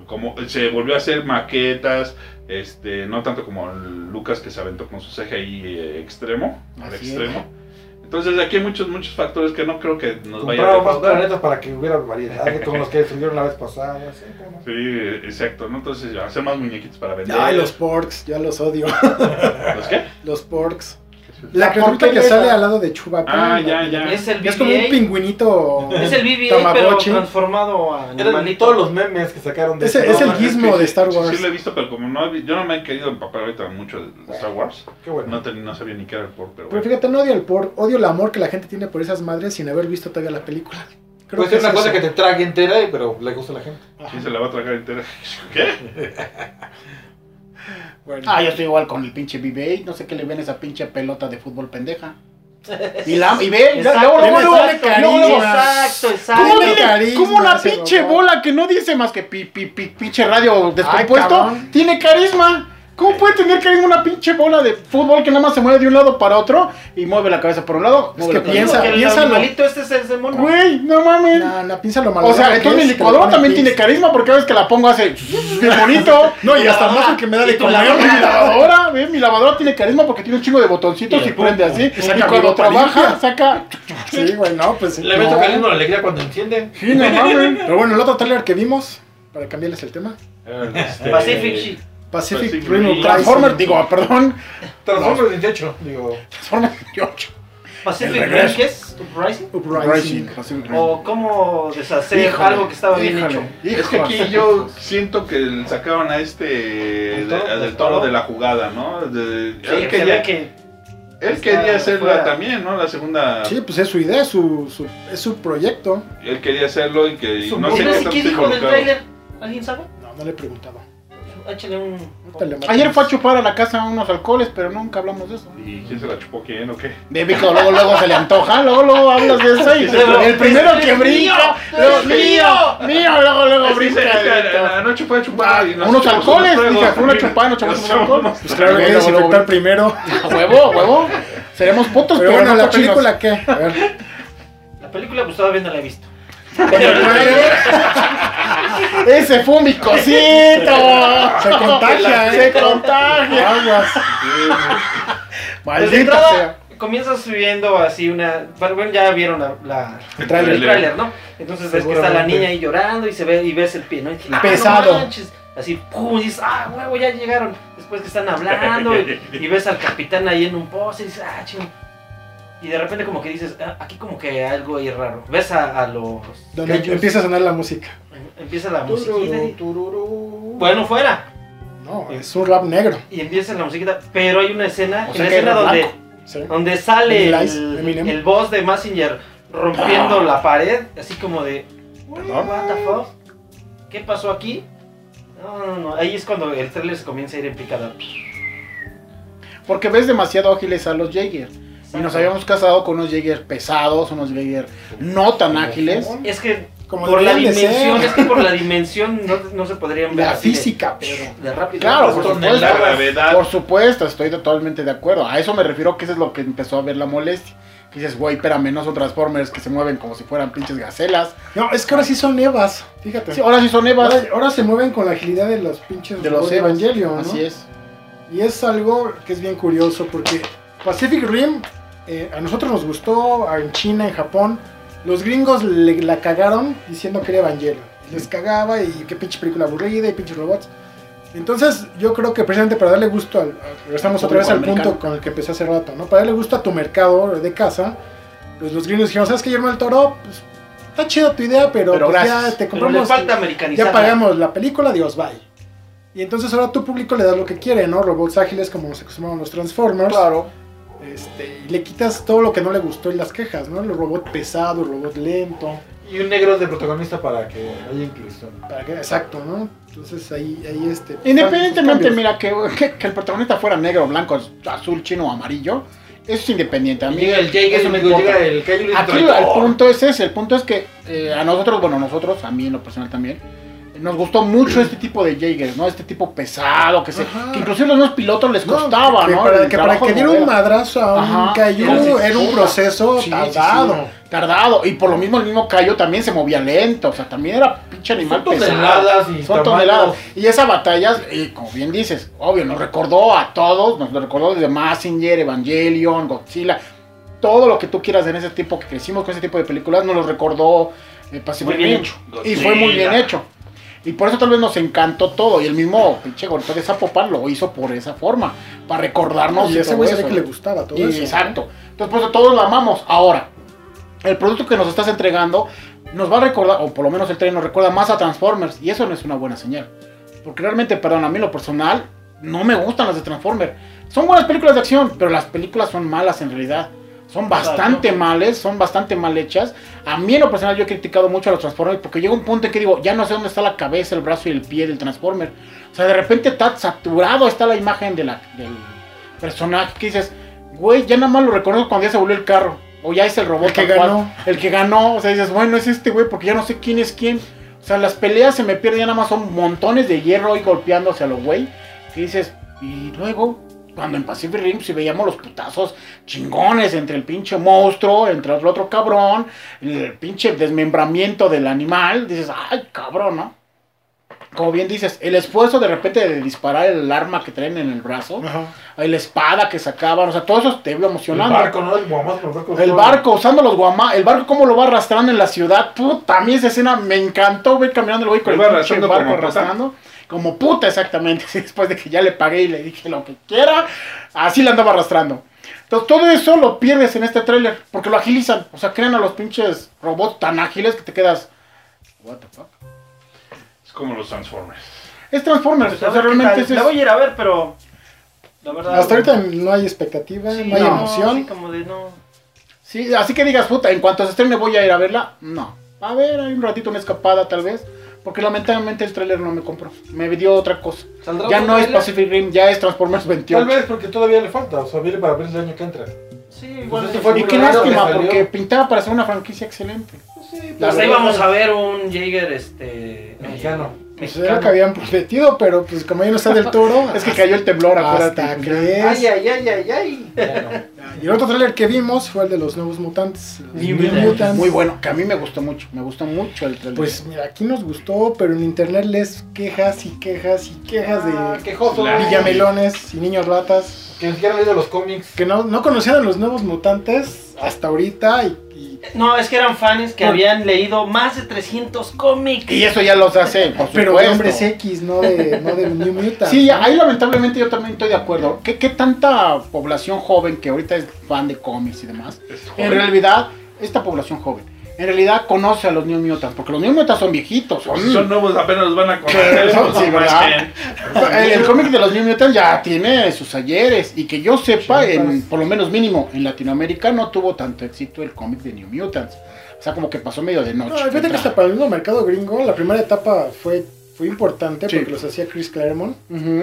como se volvió a hacer maquetas, no tanto como Lucas que se aventó con su CGI extremo, al extremo. Entonces aquí hay muchos factores que no creo que nos vayan a más planetas para que hubiera variedad, como los que subieron la vez pasada. Sí, exacto, ¿no? Entonces hacer más muñequitos para vender. Ay, los porks, ya los odio. ¿Los qué? Los porks. La criatura que sale al lado de Chewbacca. Ya. Es como un pingüinito. Es el BB-8 pero transformado a animalito. Todos los memes que sacaron de es el gizmo de Star Wars. Sí lo he visto, pero como yo no me he querido empapar ahorita mucho de Star Wars. Qué bueno. No sabía ni qué era el pork, pero fíjate, no odio el pork, odio el amor que la gente tiene por esas madres sin haber visto todavía la película. Puede ser una cosa que te trague entera, pero le gusta a la gente. Sí, se la va a tragar entera. ¿Qué? Bueno. Yo estoy igual con el pinche BB-8, no sé qué le ven a esa pinche pelota de fútbol pendeja. Y ve, exacto. Como una pinche bola que no dice más que pinche radio descompuesto, tiene carisma. ¿Cómo puede tener carisma una pinche bola de fútbol que nada más se mueve de un lado para otro y mueve la cabeza por un lado? Es que piensa el animalito es el mono. Güey, no mames. No, piénsalo mal. O sea, entonces mi licuadora también tiene carisma porque cada vez que la pongo hace bien bonito. No, y hasta más que me da de comer. Mi lavadora tiene carisma porque tiene un chingo de botoncitos y prende así. Y cuando trabaja, saca. Sí, güey, no, pues. Le meto carisma la alegría cuando enciende. Sí, no mames. Pero bueno, el otro trailer que vimos, para cambiarles el tema: Pacific Rim Transformers, perdón. Transformers 28, Transformers 28. Pacific Rim, ¿qué es? Uprising. O cómo deshacer algo que estaba bien hecho. Es que aquí yo siento que sacaron a del Toro de la jugada, ¿no? Él quería hacerla también, ¿no? La segunda. Sí, pues es su idea, es su proyecto. Él quería hacerlo y que no sé qué dijo del trailer. ¿Alguien sabe? No le he preguntado. Échale un... Ayer fue a chupar a la casa unos alcoholes, pero nunca hablamos de eso. ¿Y quién se la chupó? ¿Quién o qué? De Vico, luego se le antoja, luego hablas de eso y el primero que brinca, mío, luego brinca. Anoche fue a chupar unos alcoholes, fue una chupada, nos echamos unos alcoholes. Pues claro que desinfectar primero. Huevo. Seremos putos, pero bueno, ¿la película qué? A ver. La película pues todavía no la he visto. Ese fue mi cosito. Se contagia. Aguas. Maldita sea. Comienzas subiendo así una... Bueno, ya vieron el tráiler, ¿no? Entonces ves que está la niña ahí llorando y ves el pie, ¿no? Pesado. No manches. Así, pum, y dices, huevo, ya llegaron. Después que están hablando y ves al capitán ahí en un poste y dices, ching. Y de repente como que dices, aquí como que algo ahí raro. Ves a los... Donde empieza a sonar la música. Empieza la musiquita. Bueno, fuera. No, es un rap negro. Y empieza la musiquita, pero hay una escena, donde sale el boss de Mazinger rompiendo la pared, así como de, what the fuck, ¿qué pasó aquí? No, ahí es cuando el trailer se comienza a ir en picada. Porque ves demasiado ágiles a los Jaeger. Y nos habíamos casado con unos Jaeger pesados, unos Jaeger no tan ágiles. Es que por la dimensión no se podrían ver. La física, pero de rápido. Claro, la gravedad. Por supuesto, estoy totalmente de acuerdo. A eso me refiero, que eso es lo que empezó a ver la molestia. Que dices, güey, espérame, no son Transformers que se mueven como si fueran pinches gacelas. No, es que ahora sí son Evas, fíjate. Sí, ahora sí son Evas. Ahora se mueven con la agilidad de los pinches de los Evangelion, ¿no? Así es. Y es algo que es bien curioso porque Pacific Rim a nosotros nos gustó, en China, en Japón. Los gringos la cagaron diciendo que era Evangelion. Les cagaba y qué pinche película aburrida y pinches robots. Entonces yo creo que precisamente para darle gusto regresamos otra vez al punto con el que empecé hace rato, ¿no? Para darle gusto a tu mercado de casa, pues los gringos dijeron, ¿sabes qué, Guillermo del Toro? Pues está chida tu idea, pero pues ya te compramos. Pero le falta americanizar. Ya pagamos la película, Dios, bye. Y entonces ahora tu público le da lo que quiere, ¿no? Robots ágiles como se acostumbraban los Transformers. Claro. Y le quitas todo lo que no le gustó y las quejas, ¿no? El robot pesado, el robot lento. Y un negro de protagonista para que haya inclusión. Exacto, ¿no? Entonces ahí Independientemente, mira, que el protagonista fuera negro, blanco, azul, chino o amarillo, eso es independiente. A mí el Jaeger, aquí el punto es ese, el punto es que a nosotros, a mí en lo personal también, nos gustó mucho este tipo de Jaeger, ¿no? Este tipo pesado, que inclusive los nuevos pilotos les costaba, ¿no? Para que diera un madrazo a un Kaiju era un proceso tardado. Y por lo mismo el mismo Kaiju también se movía lento, o sea, también era pinche animal pesado. Son toneladas. Y esas batallas, como bien dices, obvio, nos recordó a todos, nos recordó desde Mazinger, Evangelion, Godzilla, todo lo que tú quieras en ese tipo, que crecimos con ese tipo de películas, nos lo recordó Pacific Rim. Y fue muy bien hecho. Y por eso tal vez nos encantó todo. Y el mismo pinche golpe de Zapopan lo hizo por esa forma, para recordarnos. Y ese güey se ve que le gustaba todo eso. Exacto. Entonces por eso todos lo amamos. Ahora, el producto que nos estás entregando nos va a recordar, o por lo menos el trailer nos recuerda más a Transformers. Y eso no es una buena señal. Porque realmente, perdón, a mí en lo personal, no me gustan las de Transformers. Son buenas películas de acción, pero las películas son malas en realidad. Son bastante mal hechas. A mí en lo personal yo he criticado mucho a los Transformers porque llega un punto en que digo, ya no sé dónde está la cabeza, el brazo y el pie del Transformer. O sea, de repente está saturado, está la imagen del personaje que dices, güey, ya nada más lo reconozco cuando ya se volvió el carro. O ya es el robot el que ganó. O sea, dices, bueno, es este güey porque ya no sé quién es quién. O sea, las peleas se me pierden, ya nada más son montones de hierro ahí golpeándose a los güey. Que dices, y luego... Cuando en Pacific Rim si veíamos los putazos chingones entre el pinche monstruo, entre el otro cabrón, el pinche desmembramiento del animal, dices, ay cabrón, ¿no? Como bien dices, el esfuerzo de repente de disparar el arma que traen en el brazo, la espada que sacaban, o sea, todo eso te vio emocionando. El barco, ¿no? El barco, usando los guamás, el barco cómo lo va arrastrando en la ciudad, puta, a mí esa escena me encantó ver caminando el güey con el pinche barco arrastrando. Como puta, exactamente. Después de que ya le pagué y le dije lo que quiera, así la andaba arrastrando. Entonces todo eso lo pierdes en este tráiler, porque lo agilizan. O sea, crean a los pinches robots tan ágiles que te quedas... What the fuck? Es como los Transformers. Es Transformers, o sea, realmente la voy a ir a ver, pero... La verdad... Hasta ahorita no hay expectativa, no hay emoción. Sí, como de no... Sí, así que digas, puta, en cuanto se estrene voy a ir a verla. No. A ver, hay un ratito una escapada tal vez. Porque lamentablemente el tráiler no me compró. Me dio otra cosa. Ya no es Pacific Rim, ya es Transformers 28. Tal vez porque todavía le falta. O sea, viene para ver el año que entra. Sí, bueno. Y qué lástima, porque pintaba para ser una franquicia excelente. Sí, pues ahí vamos a ver un Jaeger mexicano. Pues era que habían prometido, pero pues como ya no está del Toro. Es que cayó el temblor, acuérdate. Ay. Y el otro trailer que vimos fue el de los nuevos mutantes. New Mutants. Muy bueno, que a mí me gustó mucho el trailer. Pues mira, aquí nos gustó, pero en internet les quejas de quejoso, villamelones y niños ratas. Que ni siquiera han leído los cómics. Que no conocían a los nuevos mutantes hasta ahorita No, es que eran fans que habían leído más de 300 cómics. Y eso ya los hace, pero de Hombres X, no de New Mutants. Sí, ahí lamentablemente yo también estoy de acuerdo. ¿Qué tanta población joven que ahorita es fan de cómics y demás? En realidad, esta población joven, en realidad conoce a los New Mutants, porque los New Mutants son viejitos. Son nuevos, apenas los van a conocer. Sí, ¿verdad? El cómic de los New Mutants ya tiene sus ayeres, y que yo sepa, por lo menos mínimo, en Latinoamérica no tuvo tanto éxito el cómic de New Mutants. O sea, como que pasó medio de noche. No, fíjate que hasta para el mismo mercado gringo, la primera etapa fue importante porque los hacía Chris Claremont.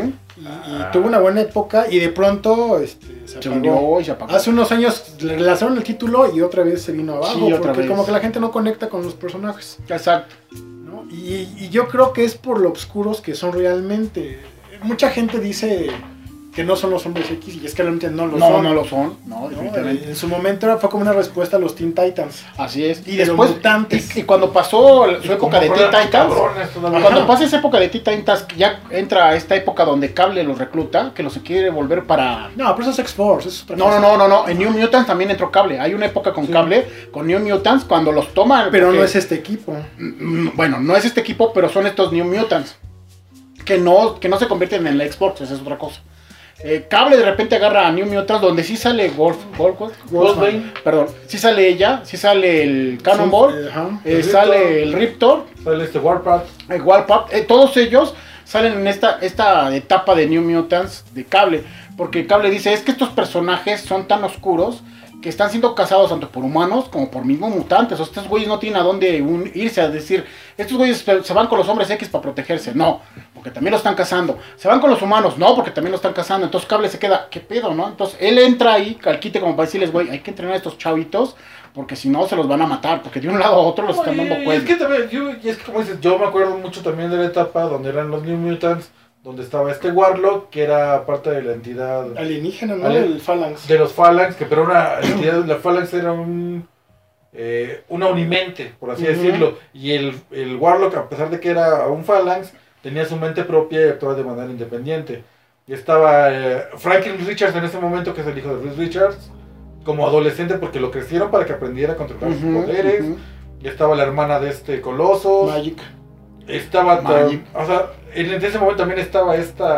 Y tuvo una buena época y de pronto se apagó. Hace unos años le lanzaron el título y otra vez se vino abajo. Porque como que la gente no conecta con los personajes. Exacto. ¿No? Y yo creo que es por lo oscuros que son realmente. Mucha gente dice que no son los Hombres X y es que realmente no lo son. No lo son, definitivamente. En su momento fue como una respuesta a los Teen Titans. Así es. Y después mutantes. Y cuando pasó su época de Teen Titans, cuando pasa esa época de Teen Titans, ya entra esta época donde Cable los recluta, que los quiere volver para... No, pero eso es X-Force, eso es otra cosa. No, en New Mutants también entró Cable. Hay una época con Cable, con New Mutants, cuando los toman... Pero no es este equipo. Bueno, no es este equipo, pero son estos New Mutants. Que no se convierten en la X-Force, esa es otra cosa. Cable de repente agarra a New Mutants donde sí sale Wolfsbane, perdón, sí sale ella, sí sale el Cannonball, sale el Riptor, sale Warpath, todos ellos salen en esta etapa de New Mutants de Cable, porque Cable dice, es que estos personajes son tan oscuros que están siendo cazados tanto por humanos como por mismos mutantes. O estos güeyes no tienen a dónde irse a decir, estos güeyes se van con los Hombres X para protegerse. No, porque también lo están cazando. Se van con los humanos, no, porque también lo están cazando. Entonces Cable se queda, ¿qué pedo, no? Entonces él entra ahí, al quite como para decirles, güey, hay que entrenar a estos chavitos, porque si no se los van a matar, porque de un lado a otro los están dando cuenta. Es que también, es que como dices, yo me acuerdo mucho también de la etapa donde eran los New Mutants, donde estaba este Warlock, que era parte de la entidad alienígena, ¿no? El Phalanx. De los Phalanx, que pero una entidad, la Phalanx era una unimente, por así decirlo, y el Warlock, a pesar de que era un Phalanx, tenía su mente propia y actuaba de manera independiente. Y estaba Franklin Richards en ese momento, que es el hijo de Reed Richards, como adolescente, porque lo crecieron para que aprendiera a controlar sus poderes. Y estaba la hermana de este Colossus. Magic. Estaba, o sea, en ese momento también estaba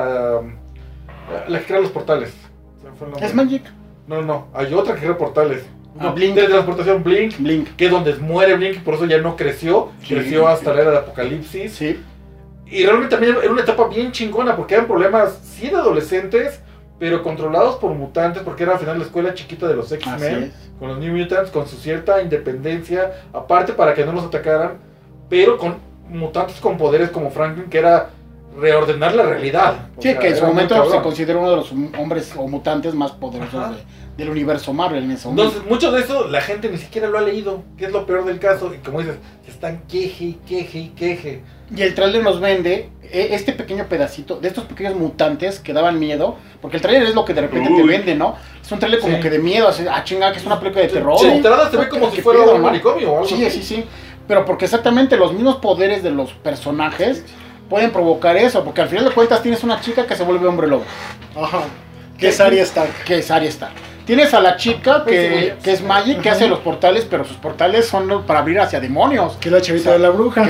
la que crea los portales. ¿Es Magic? No, hay otra que crea portales. Blink. De transportación Blink, que es donde muere Blink, y por eso ya no creció. Creció hasta la era de Apocalipsis. Sí. Y realmente también era una etapa bien chingona, porque eran problemas, sí, de adolescentes, pero controlados por mutantes, porque era al final la escuela chiquita de los X-Men, con los New Mutants, con su cierta independencia, aparte para que no los atacaran, pero con mutantes con poderes como Franklin, que era reordenar la realidad. Sí, que en su momento se considera uno de los hombres o mutantes más poderosos del universo Marvel en ese momento. Entonces, mucho de eso la gente ni siquiera lo ha leído, que es lo peor del caso, y como dices, se están queje. Y el tráiler nos vende este pequeño pedacito de estos pequeños mutantes que daban miedo, porque el tráiler es lo que de repente te vende, ¿no? Es un tráiler como que de miedo, así, chinga, que es una película de terror. Sí, entrada se ve como si fuera un manicomio o algo así. Sí, pero porque exactamente los mismos poderes de los personajes pueden provocar eso, porque al final de cuentas tienes una chica que se vuelve hombre lobo. Ajá. Que es Arya Stark. Tienes a la chica que es Magic, que hace los portales, pero sus portales son para abrir hacia demonios. Que es la chavita de la bruja.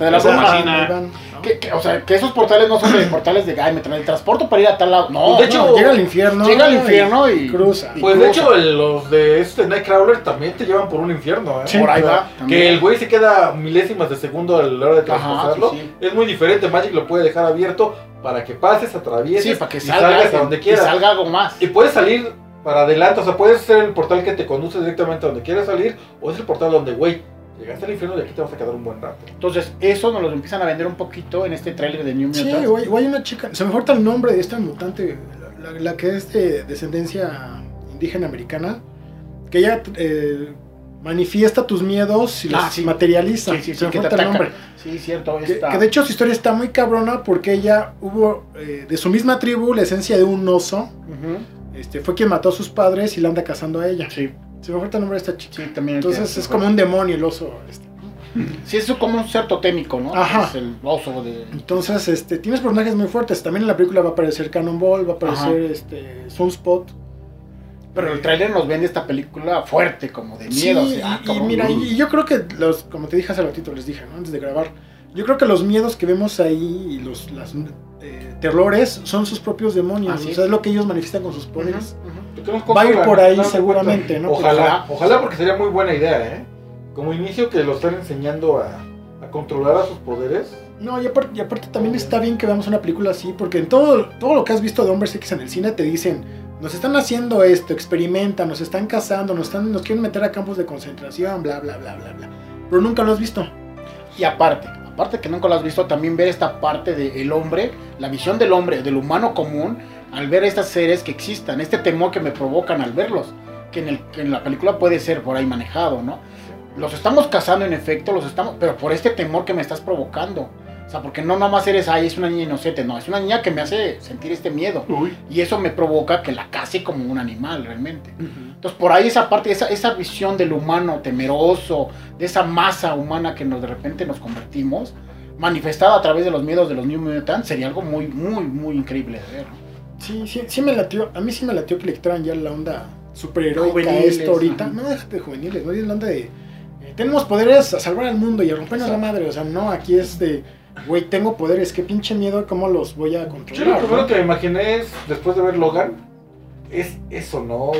O sea, que esos portales no son de portales de me traen el transporte para ir a tal lado. No, de hecho, llega al infierno y cruza. Pues de hecho, los de Nightcrawler también te llevan por un infierno, Sí, por ahí va. Que el güey se queda milésimas de segundo a la hora de transportarlo. Es muy diferente. Magic lo puede dejar abierto para que pases, atravieses, para que salgas a donde quieras. Y salga algo más. Y puedes salir para adelante, o sea, puedes ser el portal que te conduce directamente a donde quieras salir, o es el portal donde, güey, llegaste al infierno y aquí te vas a quedar un buen rato. Entonces, eso nos lo empiezan a vender un poquito en este tráiler de New Mutants. Sí, güey, hay una chica, se me falta el nombre de esta mutante, la que es de descendencia indígena americana, que ella manifiesta tus miedos y los materializa. Sí, se me que falta te el nombre. Sí, cierto. Que de hecho su historia está muy cabrona porque ella hubo, de su misma tribu, la esencia de un oso, fue quien mató a sus padres y la anda cazando a ella. Sí. Se me falta el nombre de esta chica. Sí, también. Entonces es como un demonio el oso. Sí, es como un ser totémico, ¿no? Ajá. Es el oso de... Entonces, tienes personajes muy fuertes. También en la película va a aparecer Cannonball, va a aparecer Sunspot. Pero el tráiler nos vende esta película fuerte, como de miedo. Sí, y mira, y yo creo que como te dije hace ratito, les dije, ¿no? Antes de grabar, yo creo que los miedos que vemos ahí y los terrores son sus propios demonios. O sea, es lo que ellos manifiestan con sus poderes. Va a ir por ahí seguramente, ¿no? Ojalá, porque sería muy buena idea, ¿eh? Como inicio que lo están enseñando a controlar a sus poderes. No, y aparte también está bien que veamos una película así, porque en todo lo que has visto de Hombres X en el cine te dicen, nos están haciendo esto, experimentan, nos están cazando, nos quieren meter a campos de concentración, bla, bla, bla, bla, bla. Pero nunca lo has visto. Y aparte que nunca lo has visto, también ver esta parte del hombre, la visión del hombre, del humano común, al ver estas seres que existan, este temor que me provocan al verlos, que en la película puede ser por ahí manejado, ¿no? Los estamos cazando en efecto, pero por este temor que me estás provocando. O sea, porque no nomás eres, es una niña inocente, no, es una niña que me hace sentir este miedo. Y eso me provoca que la case como un animal realmente. Entonces por ahí esa parte, esa visión del humano temeroso, de esa masa humana que de repente nos convertimos, manifestada a través de los miedos de los New Mutants, sería algo muy, muy, muy increíble de ver, ¿no? Sí me latió, a mí sí me latió que le traen ya la onda superheroica esto ahorita. No, déjate de juveniles, no es la onda de tenemos poderes a salvar al mundo y a rompernos la madre, o sea, no, aquí es de güey, tengo poderes, qué pinche miedo, ¿cómo los voy a controlar? Yo lo primero que me imaginé es, después de ver Logan, es eso, ¿no?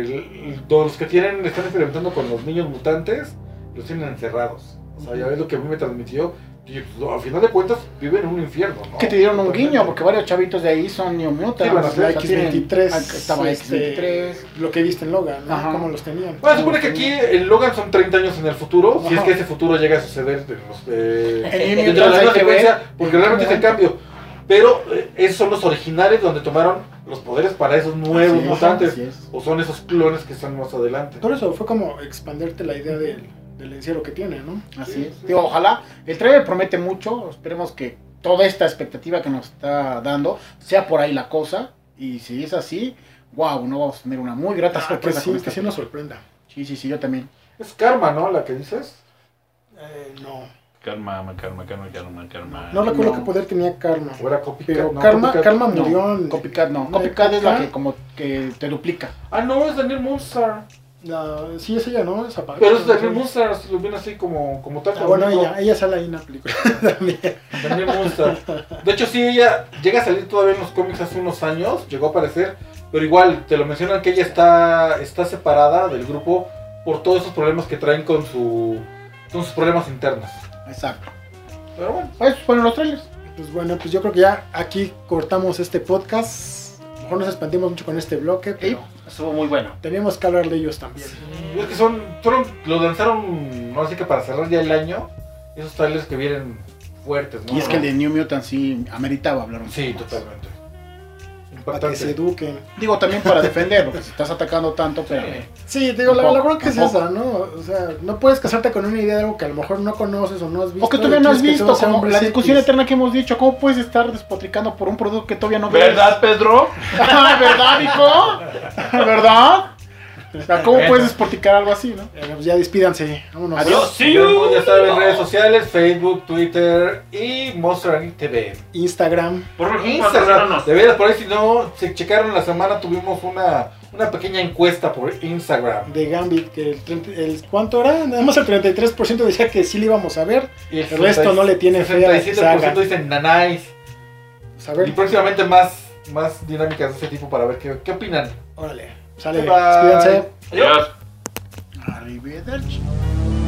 Los que están experimentando con los niños mutantes, los tienen encerrados. O sea, ya ves lo que a mí me transmitió. Y pues, al final de cuentas, viven en un infierno, ¿no? Que te dieron un guiño, porque varios chavitos de ahí son New Mutants. Sí, bueno, la X-23. Estaba X-23. Lo que viste en Logan, ¿no? Cómo los tenían. Bueno, se supone que aquí en Logan son 30 años en el futuro. Si es que ese futuro llega a suceder dentro de la nueva secuencia, porque realmente es el cambio. Pero esos son los originales donde tomaron los poderes para esos nuevos mutantes. O son esos clones que están más adelante. Por eso fue como expanderte la idea del encierro que tiene, ¿no? Así es. Digo, ojalá. El trailer promete mucho. Esperemos que toda esta expectativa que nos está dando sea por ahí la cosa. Y si es así, wow, no vamos a tener una muy grata sorpresa. Que sí nos sorprenda. Sí, yo también. Es Karma, ¿no? La que dices. No. Karma. No recuerdo qué poder tenía Karma. O era Copycat. Pero no, Karma murió en... Copycat no. Copycat es la que como que te duplica. Ah, no, es Daniel Moonstar. Sí, es ella, ¿no? Esa Pero es Daniel Moonstar, lo viene así como tal. Bueno, ella sale ahí en la película también. Daniel Moonstar. De hecho, sí, ella llega a salir todavía en los cómics hace unos años, llegó a aparecer, pero igual te lo mencionan que ella está separada del grupo por todos esos problemas que traen con sus problemas internos. Exacto. Pero bueno, esos fueron los trailers. Pues bueno, pues yo creo que ya aquí cortamos este podcast. A lo mejor nos expandimos mucho con este bloque, pero estuvo muy bueno. Teníamos que hablar de ellos también. Sí, es que lo lanzaron, no sé que para cerrar ya el año, esos trailers que vienen fuertes, ¿no? Y es que el de New Mutant sí ameritaba hablar un poco Sí, más. totalmente. Para que se eduquen. Digo, también para defender, porque si estás atacando tanto, pero... Sí, digo, la bronca es esa, ¿no? O sea, no puedes casarte con una idea de algo que a lo mejor no conoces o no has visto. O que todavía no has visto, como la discusión X. eterna que hemos dicho. ¿Cómo puedes estar despotricando por un producto que todavía no ves? ¿Verdad, Pedro? ¿Verdad, Nico? ¿Verdad? O sea, ¿cómo puedes despotricar algo así, no? Pues ya despídanse, vámonos. Adiós. Ya saben, redes sociales, Facebook, Twitter y Monster Inc. TV. Instagram. Instagram, de veras, por ahí si no se checaron la semana, tuvimos una pequeña encuesta por Instagram. De Gambit, que ¿cuánto era? Nada más el 33% decía que sí le íbamos a ver. Y el resto no le tiene fe a la 67% dicen nanais. Pues a ver. Y próximamente más dinámicas de ese tipo para ver qué opinan. Órale, sale, Bye. despídanse. Adiós. Arrivederci.